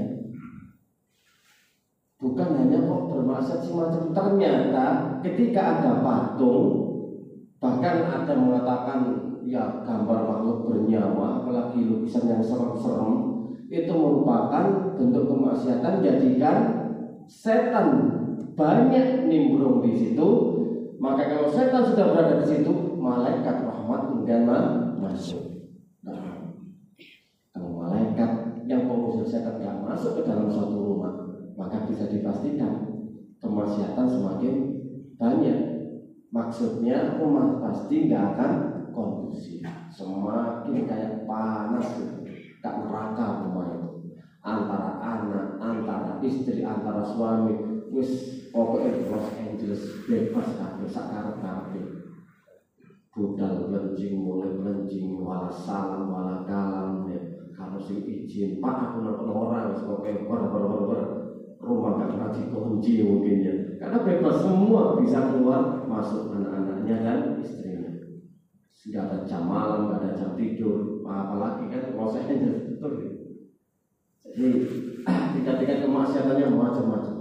Bukan hanya kok bermaksud semacam, ternyata ketika ada patung, bahkan ada mengatakan ya gambar makhluk bernyawa, apalagi lukisan yang serem-serem, itu merupakan bentuk kemaksiatan. Jadikan setan banyak nimbrung di situ. Maka kalau setan sudah berada di situ, malaikat rahmat enggan masuk. Nah, kalau malaikat yang pengusir setan tidak masuk ke dalam suatu rumah, maka bisa dipastikan kemaksiatan semakin banyak. Maksudnya rumah pasti nggak akan kondusif, semakin kayak panas gitu, tak neraka rumah itu. Antara anak, antara istri, antara suami, wis pokoknya Los Angeles bebas kabeh sakarep-karepe. Budal belenjing mulai belenjing wala salam wala kalam ya. Kalau sing izin Pak aku nonton orang wis pokoke ber-ber-ber rumah gak pernah dikunci mungkin ya. Karena bebas semua bisa keluar masuk anak-anaknya dan istrinya. Tidak ada jam malam, tidak ada jam tidur, apalagi kan prosesnya betul ya. Jadi tingkat-tingkat kemaksiatannya macam-macam.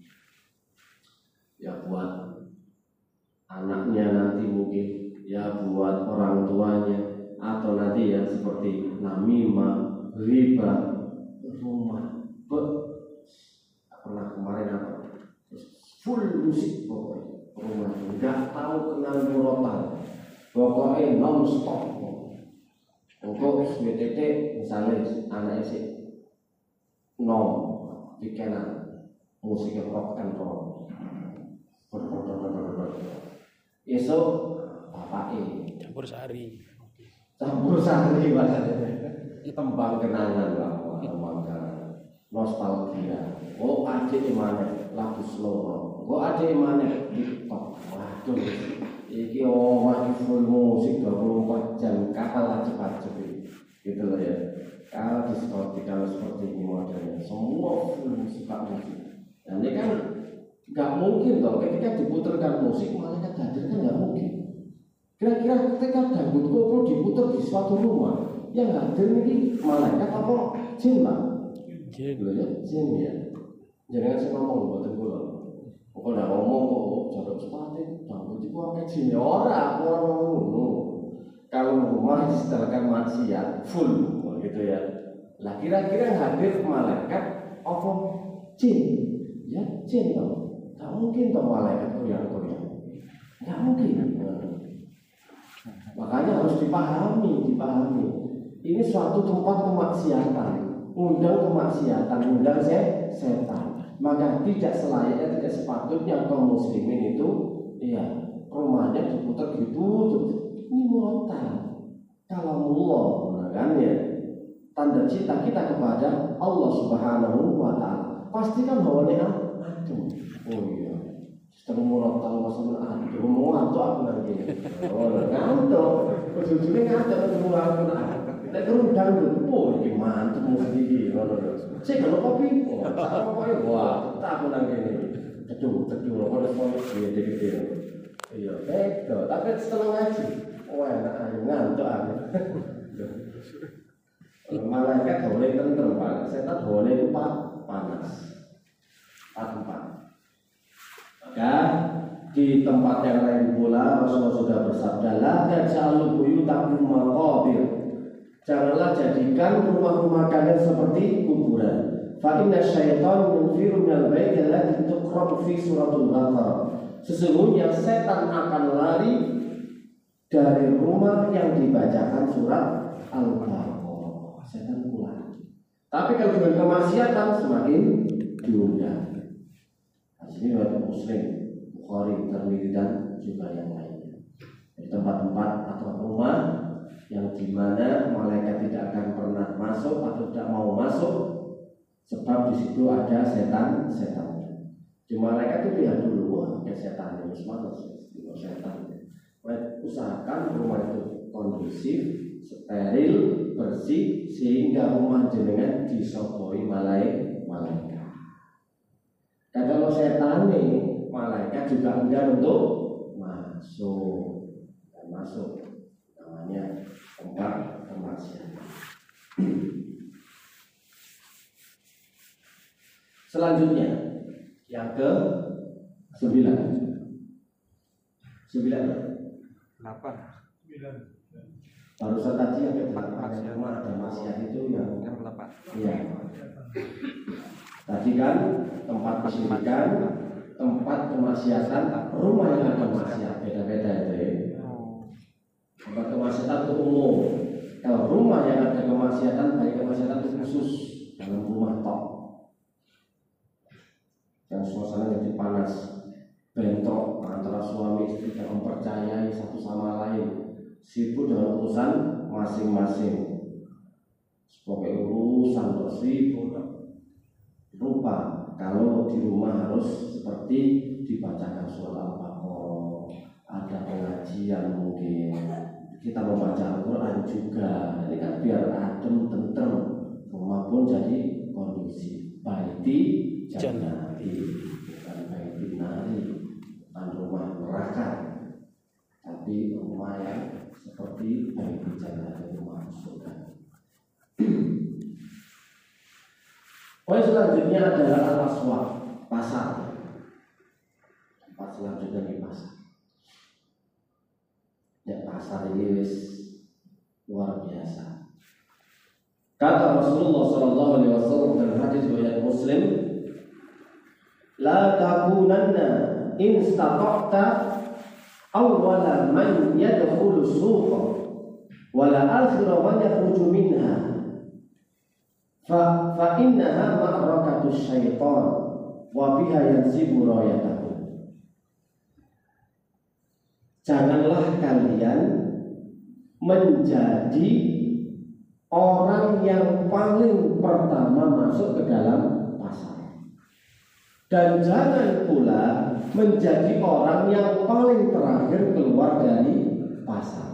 Ya buat anaknya nanti mungkin, ya buat orang tuanya, atau nanti ya seperti namimah, riba, rumah, be, pernah kemarin apa? Full musik pokoknya, rumah nggak tahu kenal murotan, pokoknya non stop. Untuk S B T T misalnya anak sih nom dikenan musik rock and roll. Esok bapak ini campur sari. Campur sari bahasanya. Tembang kenangan lah, tembang nostalgia. Oh adik mana lagu slow. Oh adik mana TikTok. Waduh, iki omah full musik dua puluh empat jam, kalah cepat-cepat gitu loh ya. Kalau diskotik kalau seperti ini modelnya, semua full musik musik. Dan ini kan nggak mungkin toh ketika diputarkan musik malaikat hadir kan nggak mungkin. Kira-kira ketika dangdut koplo diputar di suatu rumah yang hadir ini malaikat apa jin pak? Jin ya, jin ya. Jangan saya ngomong buatan gula. Pokoknya ngomong kok jaduk sepati dangdut itu apa jin orang orang ngomong. Kalau rumah disediakan maksiat full gitu ya. Lah kira-kira hadir malaikat apa jin? Ya jin toh. Nggak mungkin toh malaikat koyak-koyak. Nggak mungkin. Makanya harus dipahami, dipahami. Ini suatu tempat kemaksiatan, undang kemaksiatan, undang setan. Maka tidak selayaknya, tidak sepatutnya kaum muslimin itu, ya rumahnya diputar gitu. Ini murotal. Kalau Allah, kan ya, tanda cinta kita kepada Allah Subhanahu Wa Taala. Pastikan bahwa dia adem. Oh iya, Setengah murah tahu masalah aduh mau ngantuk aku nanti. Oh ngantuk, ujung-ujungnya ngantuk ketemu aku nanti. Nek kerudang dulu, oh ini mantep mesti ini. Saya kalau kopi, oh sama pokoknya wah tak aku nanti ini. Teduh, teduh, kalau semuanya gede-gede. Iya, beda. Tapi setelah ngaji, oh enak aja ngantuk aku. Malaikat boleh tentrem, Pak. Setan boleh lupa panas. Empat-empat. Maka di tempat yang lain pula Rasulullah sudah bersabda, la taj'alu buyutakum maqabir. Janganlah jadikan rumah-rumah kalian seperti kuburan. Fa inna syaitan yunfiru minal bait alladhi tuqra'u fi suratul Baqarah. Sesungguhnya setan akan lari dari rumah yang dibacakan surat Al-Baqarah. Setan pulang. Tapi kalau dengan kemaksiatan semakin diundang. Ini riwayat Muslim, Bukhari, Tirmidzi dan juga yang lainnya. Di tempat-tempat atau rumah yang dimana malaikat tidak akan pernah masuk atau tidak mau masuk, sebab di situ ada setan-setan. Di malaikat itu lihat dulu, wah ada setan yang semangat, setan. Usahakan rumah itu kondusif, steril, bersih, sehingga rumah jenengan disogoi malaikat. Dan kalau setan nih, malaikat juga enggan untuk masuk, dan masuk namanya tempat kemaksiatan. Selanjutnya yang ke sembilan, sembilan, delapan, barusan tadi yang ke delapan yang rumah ada maksiat itu yang yang delapan. Iya. Tadi kan tempat kesyirikan, tempat kemaksiatan, rumah yang ada maksiat, beda-beda itu ya. Tempat kemaksiatan itu umum. Kalau rumah yang ada kemaksiatan, baik kemaksiatan itu khusus dalam rumah tok. Yang suasana jadi panas, bentrok antara suami istri yang mempercayai satu sama lain, sibuk dengan urusan masing-masing. Sebagai urusan tersibuk. Rupa kalau di rumah harus seperti dibacakan surat Al-Baqarah, ada pengajian mungkin, kita membaca Al-Quran juga. Ini kan biar adem, tentrem, rumah pun jadi kondusif. Baiti jannati, bukan baiti nari, bukan rumah neraka, tapi rumah yang seperti baiti jannati, rumah surga. Poin selanjutnya adalah al-aswaq, pasar. Tempat selanjutnya di pasar. Ya pasar ini wis luar biasa. Kata Rasulullah Shallallahu Alaihi Wasallam dalam hadis riwayat Muslim, la takunanna in istata'ta awwala man yadkhulu suqa wala akhira man yakhruju minha. Fa fa innaha ma'rakatus syaitan wa biha yansibu rayatahu. Janganlah kalian menjadi orang yang paling pertama masuk ke dalam pasar, dan jangan pula menjadi orang yang paling terakhir keluar dari pasar.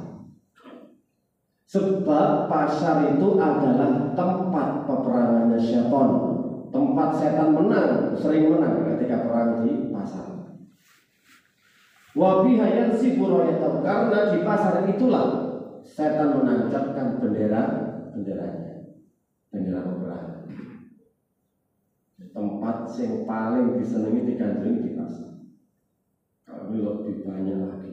Sebab pasar itu adalah tempat peperangannya syaitan, tempat setan menang, sering menang ketika perang di pasar. Wabihayan si buroyatau, karena di pasar itulah setan menancapkan bendera benderanya, bendera peperangan. Tempat yang paling disenangi digandrungi di pasar. Kalau lebih banyak lagi.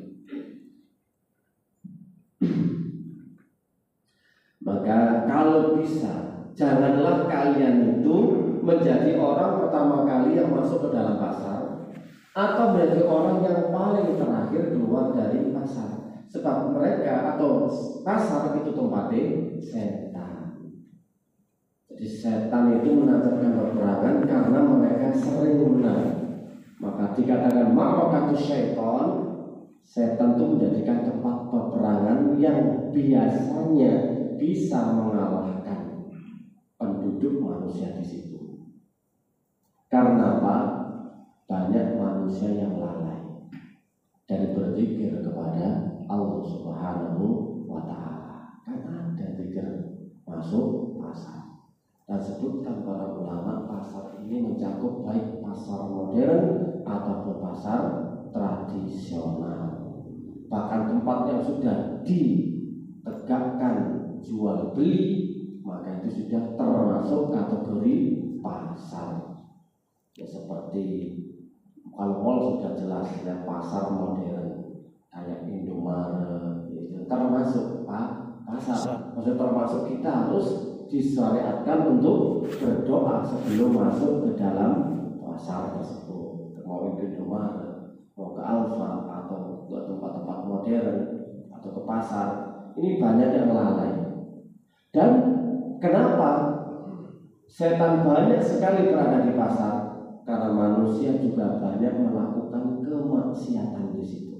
Maka kalau bisa, janganlah kalian itu menjadi orang pertama kali yang masuk ke dalam pasar, atau menjadi orang yang paling terakhir keluar dari pasar. Sebab mereka atau pasar itu tempatnya setan. Jadi setan itu menancapkan peperangan karena mereka sering menang. Maka dikatakan ma'rakatus syaitan, setan itu menjadikan tempat peperangan yang biasanya bisa mengalahkan penduduk manusia di situ. Karena apa? Banyak manusia manusia yang lalai dari berzikir kepada Allah Subhanahu wa Ta'ala. Kan ada zikir masuk pasar. Dan sebutkan para ulama, pasar ini mencakup baik pasar modern ataupun pasar tradisional. Bahkan tempat yang sudah ditegakkan jual beli, maka itu sudah termasuk kategori pasar. Ya seperti kalau mall sudah jelas ya, pasar modern kayak Indomaret itu termasuk pak pasar. Maksudnya termasuk kita harus disyariatkan untuk berdoa sebelum masuk ke dalam pasar tersebut. Mau ke Indomaret, mau ke Alfa atau ke tempat-tempat modern atau ke pasar, ini banyak yang lalai. Dan kenapa setan banyak sekali berada di pasar? Karena manusia juga banyak melakukan kemaksiatan di situ,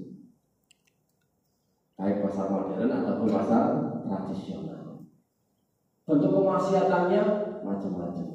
baik pasar modern ataupun pasar tradisional. Bentuk kemaksiatannya macam-macam.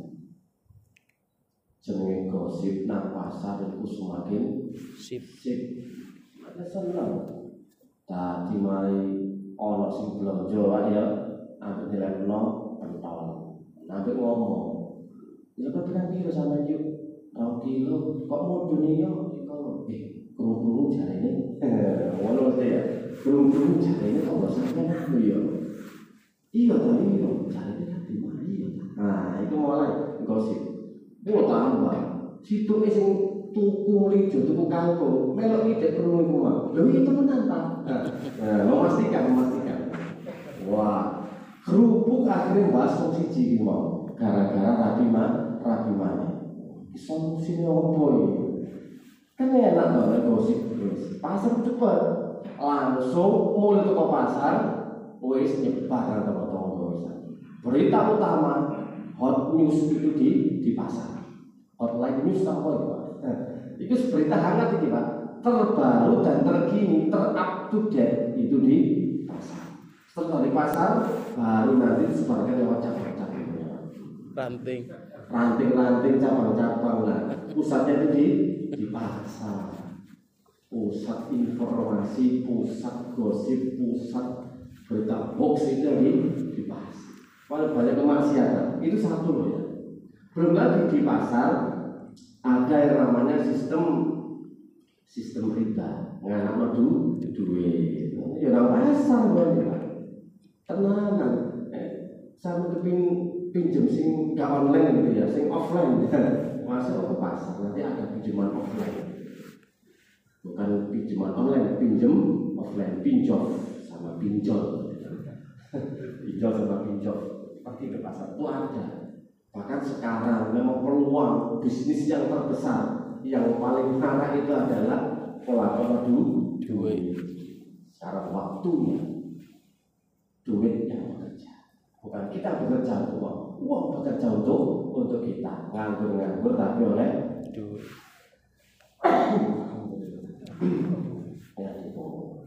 Jenenge gosip nang pasar itu semakin Sip. sip. Ada seneng. Tadi mari ono sing blonjo ya, ambek nilekno pentol. Nanti ngomong. Ya kok pirang-pira sampeyan yuk? Rong kilo kok mudune yo iku eh krungu jarene. Ngono ya. Krungu jarene kok sampeyan anu yo. Iya ta iya, jarene kan di mana iya. Nah, itu mulai gosip. Mau tambah. Situ sing tuku mlijo tuku kangkung, melok ide krungu iku mah. Lho itu temenan ta? Nah, memastikan memastikan. Wah, kerupuk akhirnya bahas fungsi siji mau gara-gara rabi mah rabi mana solusinya apa ini kan enak banget gosip pasar cepet langsung mulai ke pasar wis nyebar teman-teman wis berita utama hot news itu di di pasar hotline news apa itu Pak? Itu berita hangat ini Pak, terbaru dan terkini terup to date itu di pasar. Setelah di pasar baru nanti disebarkan lewat cabang-cabang Ranting. ranting-ranting cabang-cabang lah. Pusatnya itu di di pasar. Pusat informasi, pusat gosip, pusat berita hoax itu di di pasar. Paling banyak kemaksiatan itu satu loh ya. Belum lagi di pasar ada yang namanya sistem sistem riba, nganak madu duit. Ya nang pasar banget. Tenanan, eh, sama kepin pinjem sing gak online gitu ya, sing offline ya. Masuk ke pasar nanti ada pinjaman offline, bukan pinjaman online, pinjem offline, pinjol sama pinjol, pinjol sama pinjol. Pergi ke pasar itu ada. Bahkan sekarang memang peluang bisnis yang terbesar, yang paling parah itu adalah pola-pola duit. Sekarang waktunya duit yang bekerja, bukan kita bekerja untuk uang, uang bekerja untuk untuk kita nganggur-nganggur tapi oleh duit. Ya, itu.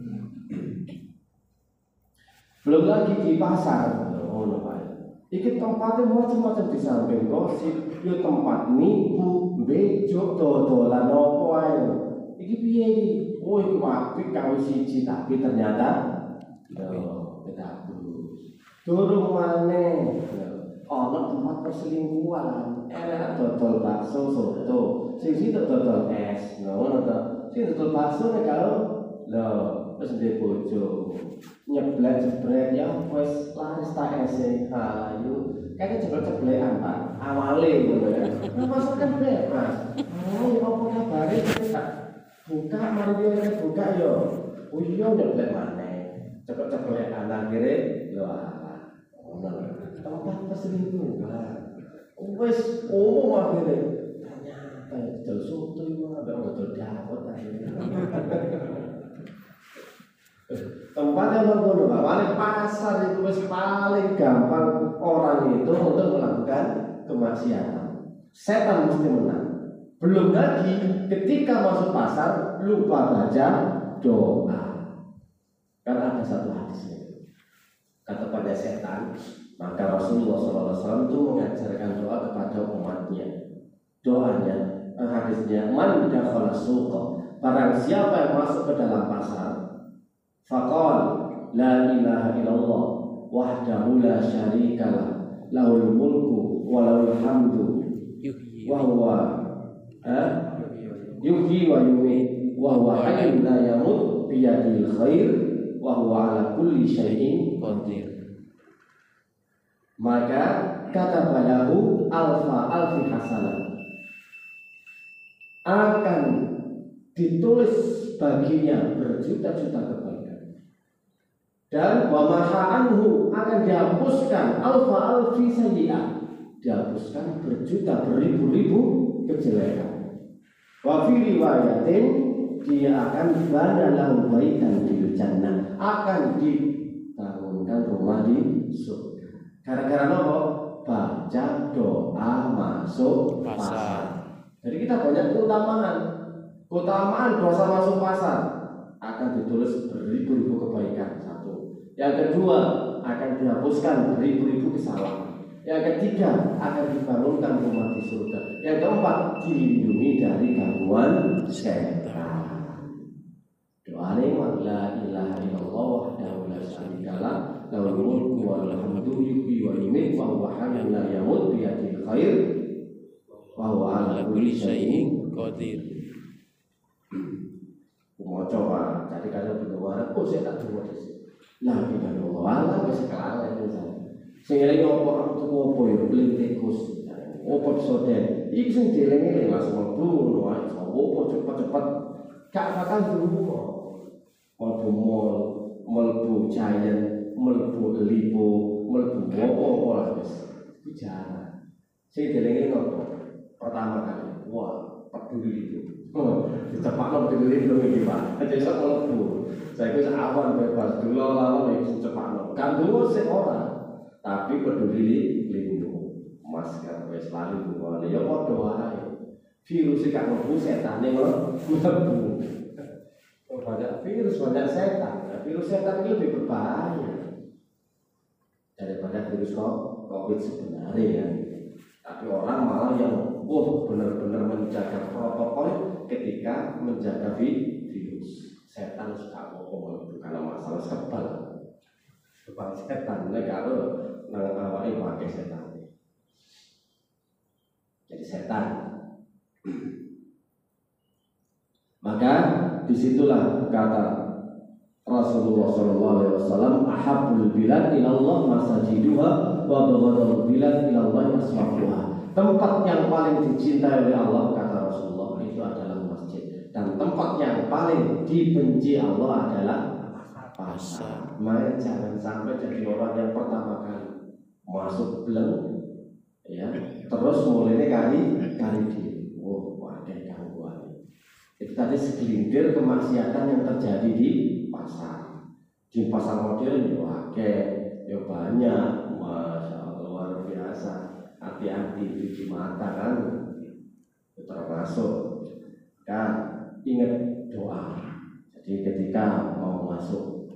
Belum lagi di pasar, oh lupa. Iki tempatnya macam-macam di samping gosip, yo tempat nipu, bejo, dodolan opo ae. Iki piye iki? Oh iki apik karo siji tapi ternyata yo tidak bagus. Durung maneh. Ana tempat perselingkuhan, enak dodol bakso soto. Sing situ dodol es, ngono to. Sing dodol bakso nek karo lho wis ndek bojo. Nyeblek jebret ya wis laris ta ese. Ayo, kene jeblek-jeblekan Pak. Awale ngono ya. Masuk kan bebas. Oh, ya apa kabare tak buka mari dia buka yo. Oh iya nyeblek maneh. Cepet-cepet anak kiri, lo ala, tempat perselingkuhan. Wes, oh akhirnya ternyata jual soto itu ada betul dapat akhirnya. Tempatnya nopo Pak, paling pasar itu wes paling gampang orang itu untuk melakukan kemaksiatan. Setan mesti menang. Belum lagi ketika masuk pasar lupa baca doa. Karena ada satu hadisnya, kata pada setan, maka Rasulullah shallallahu alaihi wasallam itu mengajarkan doa kepada umatnya. Doanya, eh, hadisnya man dakhala suqa, barang siapa yang masuk ke dalam pasar, faqal la ilaha illallah wahdahu la syarikalah lahul mulku wa lahul hamdu wa huwa eh, yuhyi wa yumiit wa huwa hayyun la yamut bi yadil khair wa huwa ala kulli syai'in qadir. Maka kata balahu alfa alfi hasanah, akan ditulis baginya berjuta-juta kebaikan, dan wa maha'anhu akan dihapuskan alfa alfi sayyi'ah, dihapuskan berjuta beribu-ribu kejelekan. Wa fi riwayatin dia akan bana lahu baitan fil jannah, akan dibangunkan rumah di surga. Gara-gara apa? Baca doa masuk pasar. Jadi kita banyak keutamaan. Keutamaan dosa masuk pasar akan ditulis beribu-ribu kebaikan. Satu. Yang kedua, akan dihapuskan beribu-ribu kesalahan. Yang ketiga, akan dibangunkan rumah di surga. Yang keempat, dilindungi dari gangguan setan. Doa nikmat la ilaha illallah wahdahu la syarikalah lahul mulku wa lahul hamdu yuhyi wa yumiit wa huwa hayyun la yamut bi yadil khair wa huwa ala kulli syai'in qadir. Mau coba, jadi kalau berdoa, oh saya tak doa sih. Lah kita doa lah bisa kalah itu saja. Sehingga opo aku tuh opo yo beli tikus, opo soden. Iki sing dieling-eling langsung mlebu wae, opo cepet-cepet gak bakal dulu. Mlebu mall, mlebu Giant, mlebu Lipo, mlebu opo ora wis bicara. Sing dieling-eling opo? Pertama kali, wah peduli itu. Oh, dicepakno peduli itu iki Pak. Aja iso mlebu. Saiki wis awan bebas dulu lawan iki cepakno. Kan dulu sing ora. Tapi peduli lindung, masker wis lalu bukan ya padha wae. Virus iki gak mlebu setane mlebu. Oh, banyak virus, banyak setan. Nah, virus setan ini lebih berbahaya daripada virus COVID sebenarnya ya. Tapi orang malah yang wah benar-benar menjaga protokol ketika menjaga virus. Setan suka ngomong karena masalah sebal. Sebal setan nek karo nang awake pakai setan. Jadi setan. Maka disitulah kata Rasulullah shallallahu alaihi wasallam, ahabbul bilad ilallah masajiduha wa abghadul bilad ilallah maswaquha. Tempat yang paling dicintai oleh Allah kata Rasulullah itu adalah masjid, dan tempat yang paling dibenci Allah adalah pasar. Maka jangan sampai jadi orang yang pertama kali masuk beleng, ya, terus mulainya kali kali dia, wow, ada gangguan. Itu tadi segelintir kemaksiatan yang terjadi di pasar. Di pasar modern ya oke, ya banyak, masya Allah luar biasa. Hati-hati cuci mata kan, itu termasuk. Kan ingat doa. Jadi ketika mau masuk,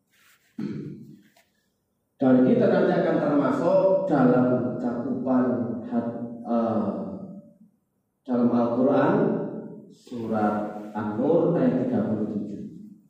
dan kita nanti akan termasuk dalam cakupan uh, dalam Al-Quran surat An-Nur ayat tiga puluh tujuh.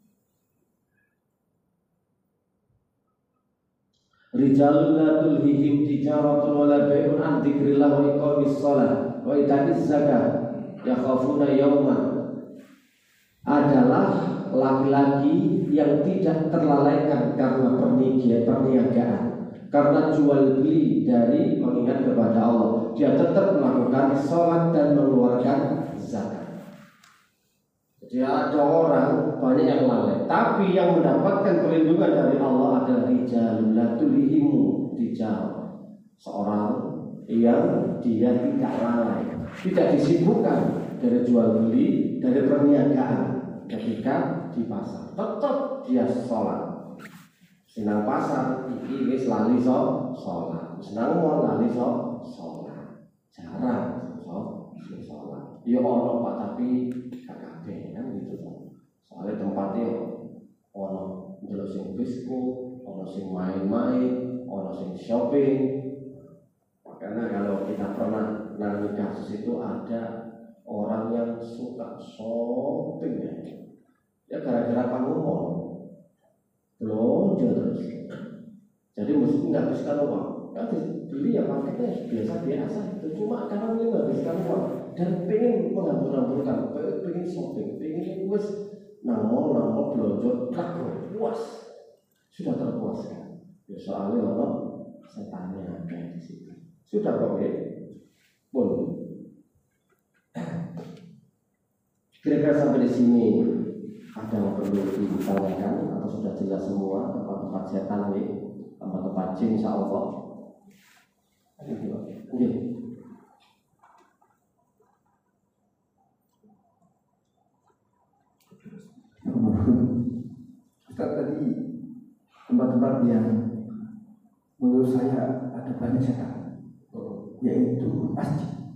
Rijalun la tulhihim tijaratun wa la bai'un an dzikrillah wa iqamis shalah wa ita'iz zakah yakhafuna yawman, adalah laki-laki yang tidak terlalaikan karena perniagaan, karena jual beli dari mengingat kepada Allah. Dia tetap melakukan sholat dan mengeluarkan zakat. Jadi ada orang banyak yang lalai, tapi yang mendapatkan perlindungan dari Allah adalah rijalun la tulhihimu tijal, seorang yang dia tidak lalai, tidak disibukkan dari jual beli, dari perniagaan. Ketika di pasar tetap dia sholat. Senang pasar iki wis lali so sholat, senang mau lali so sholat, jarang so sholat. Ya ono Pak, tapi kabeh kan gitu. Soalnya tempatnya ono ndelok sing disco, ono sing main-main, ono sing shopping. Makanya kalau kita pernah nangani kasus itu ada orang yang suka shopping ya, ya gara-gara kamu mau belanja terus. Jadi mesti menghabiskan uang. Kan beli ya paketnya biasa-biasa itu, cuma karena dia menghabiskan uang dan pengen menghambur-hamburkan, pengen shopping, pengen wes nangol-nangol belanja, tak puas, sudah terpuaskan. Ya soalnya orang setannya ada di situ. Sudah kok ya, pun. Kira-kira sampai di sini ada yang perlu ditanyakan atau sudah jelas semua tempat-tempat setan ini, tempat-tempat jin, insya Allah. Oke. Ustaz, tadi tempat-tempat yang menurut saya ada banyak setan, yaitu masjid.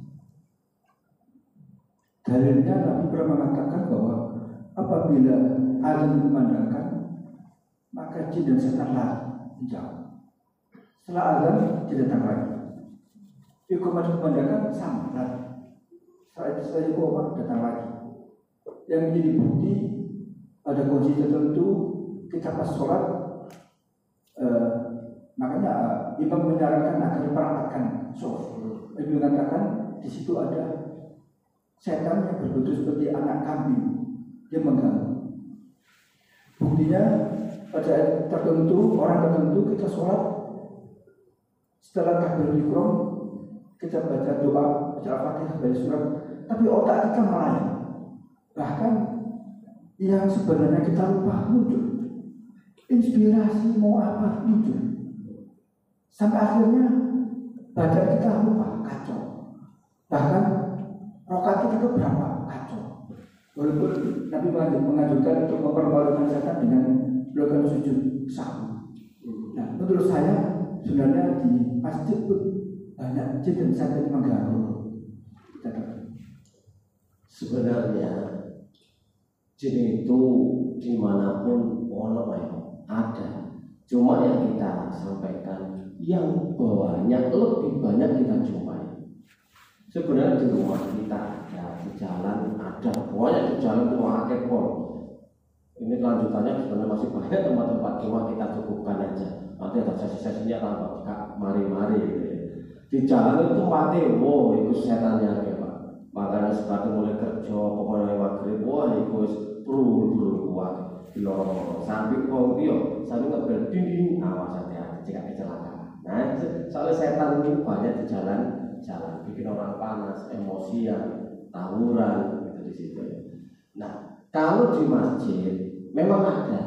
Dalilnya Nabi pernah mengatakan bahwa apabila azan dikumandangkan, maka jin dan setan lari menjauh. Setelah azan, jin datang lagi. Iqamah dikumandangkan sama lari. Setelah itu setelah iqamah datang lagi. Yang menjadi bukti ada kondisi tertentu kita pas sholat, eh, makanya uh, imam menyarankan agar diperapatkan sholat. Nabi mengatakan di situ ada setan yang berbentuk seperti anak kambing yang mengganggu. Buktinya pada tertentu orang tertentu kita sholat setelah takbiratul ihram kita baca doa, baca al-fatihah, baca surat, tapi otak kita melayang. Bahkan yang sebenarnya kita lupa muncul. Inspirasi mau apa muncul. Sampai akhirnya badan kita lupa, kacau. Bahkan rokat kita itu berapa kacau. Walaupun Nabi mengajukan untuk mempermalukan setan dengan melakukan sujud sahwi. Nah, menurut saya sebenarnya di masjid pun banyak jin dan setan yang mengganggu. Sebenarnya jin itu dimanapun ono ada. Cuma yang kita sampaikan yang banyak lebih banyak kita jumpai. Sebenarnya di rumah kita ada, di jalan ada, banyak di jalan itu akeh pol. Ini lanjutannya sebenarnya masih banyak tempat-tempat, cuma kita cukupkan aja. Nanti ada sesi-sesinya tanpa mari-mari gitu ya. Di jalan itu mati, wow itu setannya ya Pak. Makanya sebagai mulai kerja, pokoknya maghrib, wah itu buru-buru kuat di lorong-lorong. Sampai kau dia, sampai nggak berdinding, awas hati-hati jika kecelakaan. Nah, soalnya setan ini banyak di jalan, jalan bikin orang panas, emosian, tawuran gitu di situ. Nah, kalau di masjid memang ada,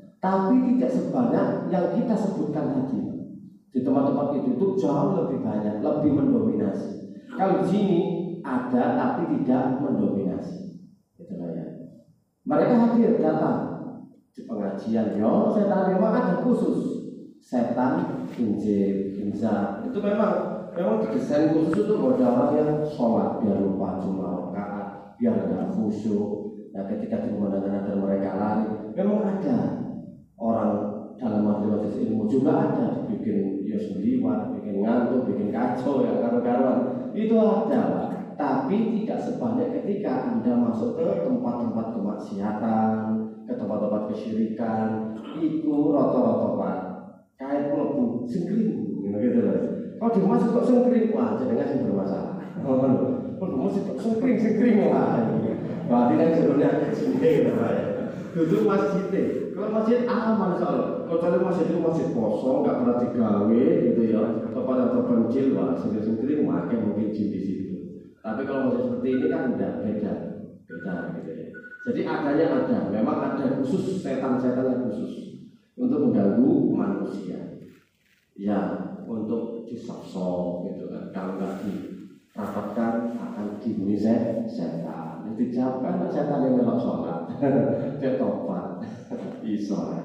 tapi tidak sebanyak yang kita sebutkan tadi. Di tempat-tempat itu itu jauh lebih banyak, lebih mendominasi. Kalau di sini ada tapi tidak mendominasi. Itulah ya. Mereka hadir datang di pengajian. Yo, setan memang ada khusus. Setan, injil, inza. Itu memang memang didesain khusus untuk orang yang sholat biar lupa jumlah rakaat, biar tidak khusyuk. Nah, ketika dimana-mana ada mereka lari, memang ada orang dalam majelis ilmu juga ada bikin ya sendirian, bikin ngantuk, bikin kacau ya karu-karuan. Itu ada, Pak. Tapi tidak sebanyak ketika Anda masuk ke tempat-tempat kemaksiatan, ke tempat-tempat kesyirikan, itu roto-roto Pak. Kayak pelebu sengkring, gitu loh. Kalau di masjid kok sengkring, wah jadinya sih bermasalah. Kalau di masjid kok sengkring, sengkring wah. Berarti kan sebenarnya sendiri, Pak. Duduk masjid deh. Kalau masjid aman soalnya. Kalau cari masjid itu masjid kosong, nggak pernah digawe, gitu ya. Tempat yang terpencil, wah sengkring-sengkring, makin mungkin jin di situ. Tapi kalau masih seperti ini kan tidak beda, beda gitu ya. Jadi adanya ada, memang ada khusus setan-setan yang khusus untuk mengganggu manusia. Ya, untuk disosok gitu kan. Kalau nggak dirapatkan akan dibunuh setan. Yang dijawabkan setan yang melok sholat, dia topat, iso.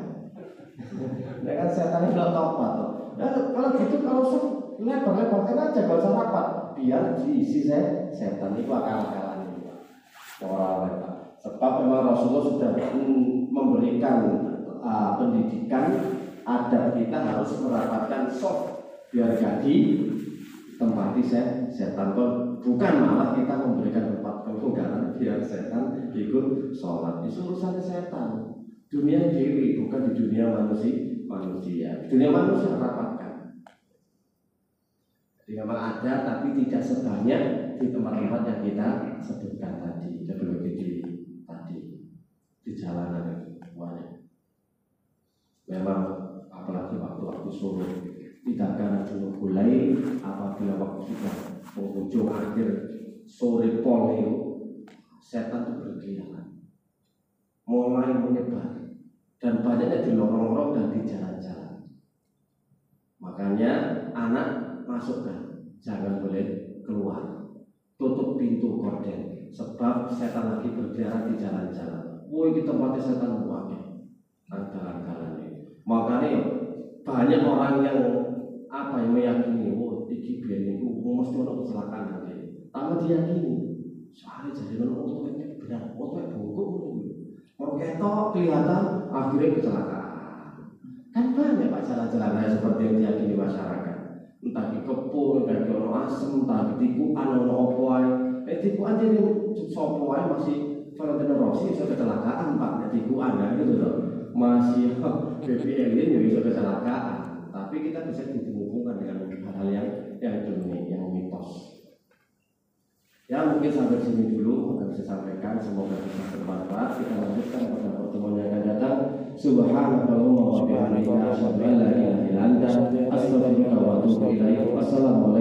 Ya kan setan yang melok topat. Ya, kalau gitu kalau lebar-lebarkan aja, gak usah rapat. Biar diisi setan itu akal-akalan ini, orang Pak. Sebab memang Rasulullah sudah memberikan uh, pendidikan adab kita harus merapatkan soft biar jadi ditempati setan. Bukan malah kita memberikan tempat kelonggaran biar setan ikut sholat. Itu urusan setan. Dunia dewi, bukan di dunia manusia. Manusia, dunia manusia rapatkan. Jadi memang ada, tapi tidak sebanyak di tempat-tempat yang kita sebutkan tadi. Sebelum di tadi di jalanan semuanya. Memang apalagi waktu-waktu sore tidak akan dulu mulai apabila waktu sudah penghujung akhir sore polio, setan itu berkeliaran mulai menyebar dan banyaknya di lorong-lorong dan di jalan-jalan. Makanya anak masukkan, jangan boleh keluar, tutup pintu gorden sebab setan lagi berkeliaran di jalan-jalan. Woi, kita mati setan buahnya dan jalan-jalan ini. Makanya banyak orang yang apa yang meyakini, oh iki biar ini, oh mesti ada kecelakaan nanti. Tanpa diyakini, soalnya jadi orang otot itu benar, otot bungkuk ini. Mau ketok kelihatan, akhirnya kecelakaan. Kan banyak pak jalan-jalan seperti yang diyakini masyarakat. Entah di kebun, entah di orang asem, entah di tikuan, orang opoai. Eh tikuan jadi sopoai masih Valentino Rossi bisa kecelakaan pak, tikuan kan gitu loh. Masih B B L ini bisa kecelakaan. Tapi kita bisa dihubungkan dengan hal-hal yang yang dunia, yang mitos. Ya mungkin sampai sini dulu yang bisa sampaikan, semoga bisa bermanfaat. Kita lanjutkan pada pertemuan yang akan datang. Subhanallahumma wa bihamdika asyhadu an la ilaha illa anta astaghfiruka wa atubu ilaik. Wassalamualaikum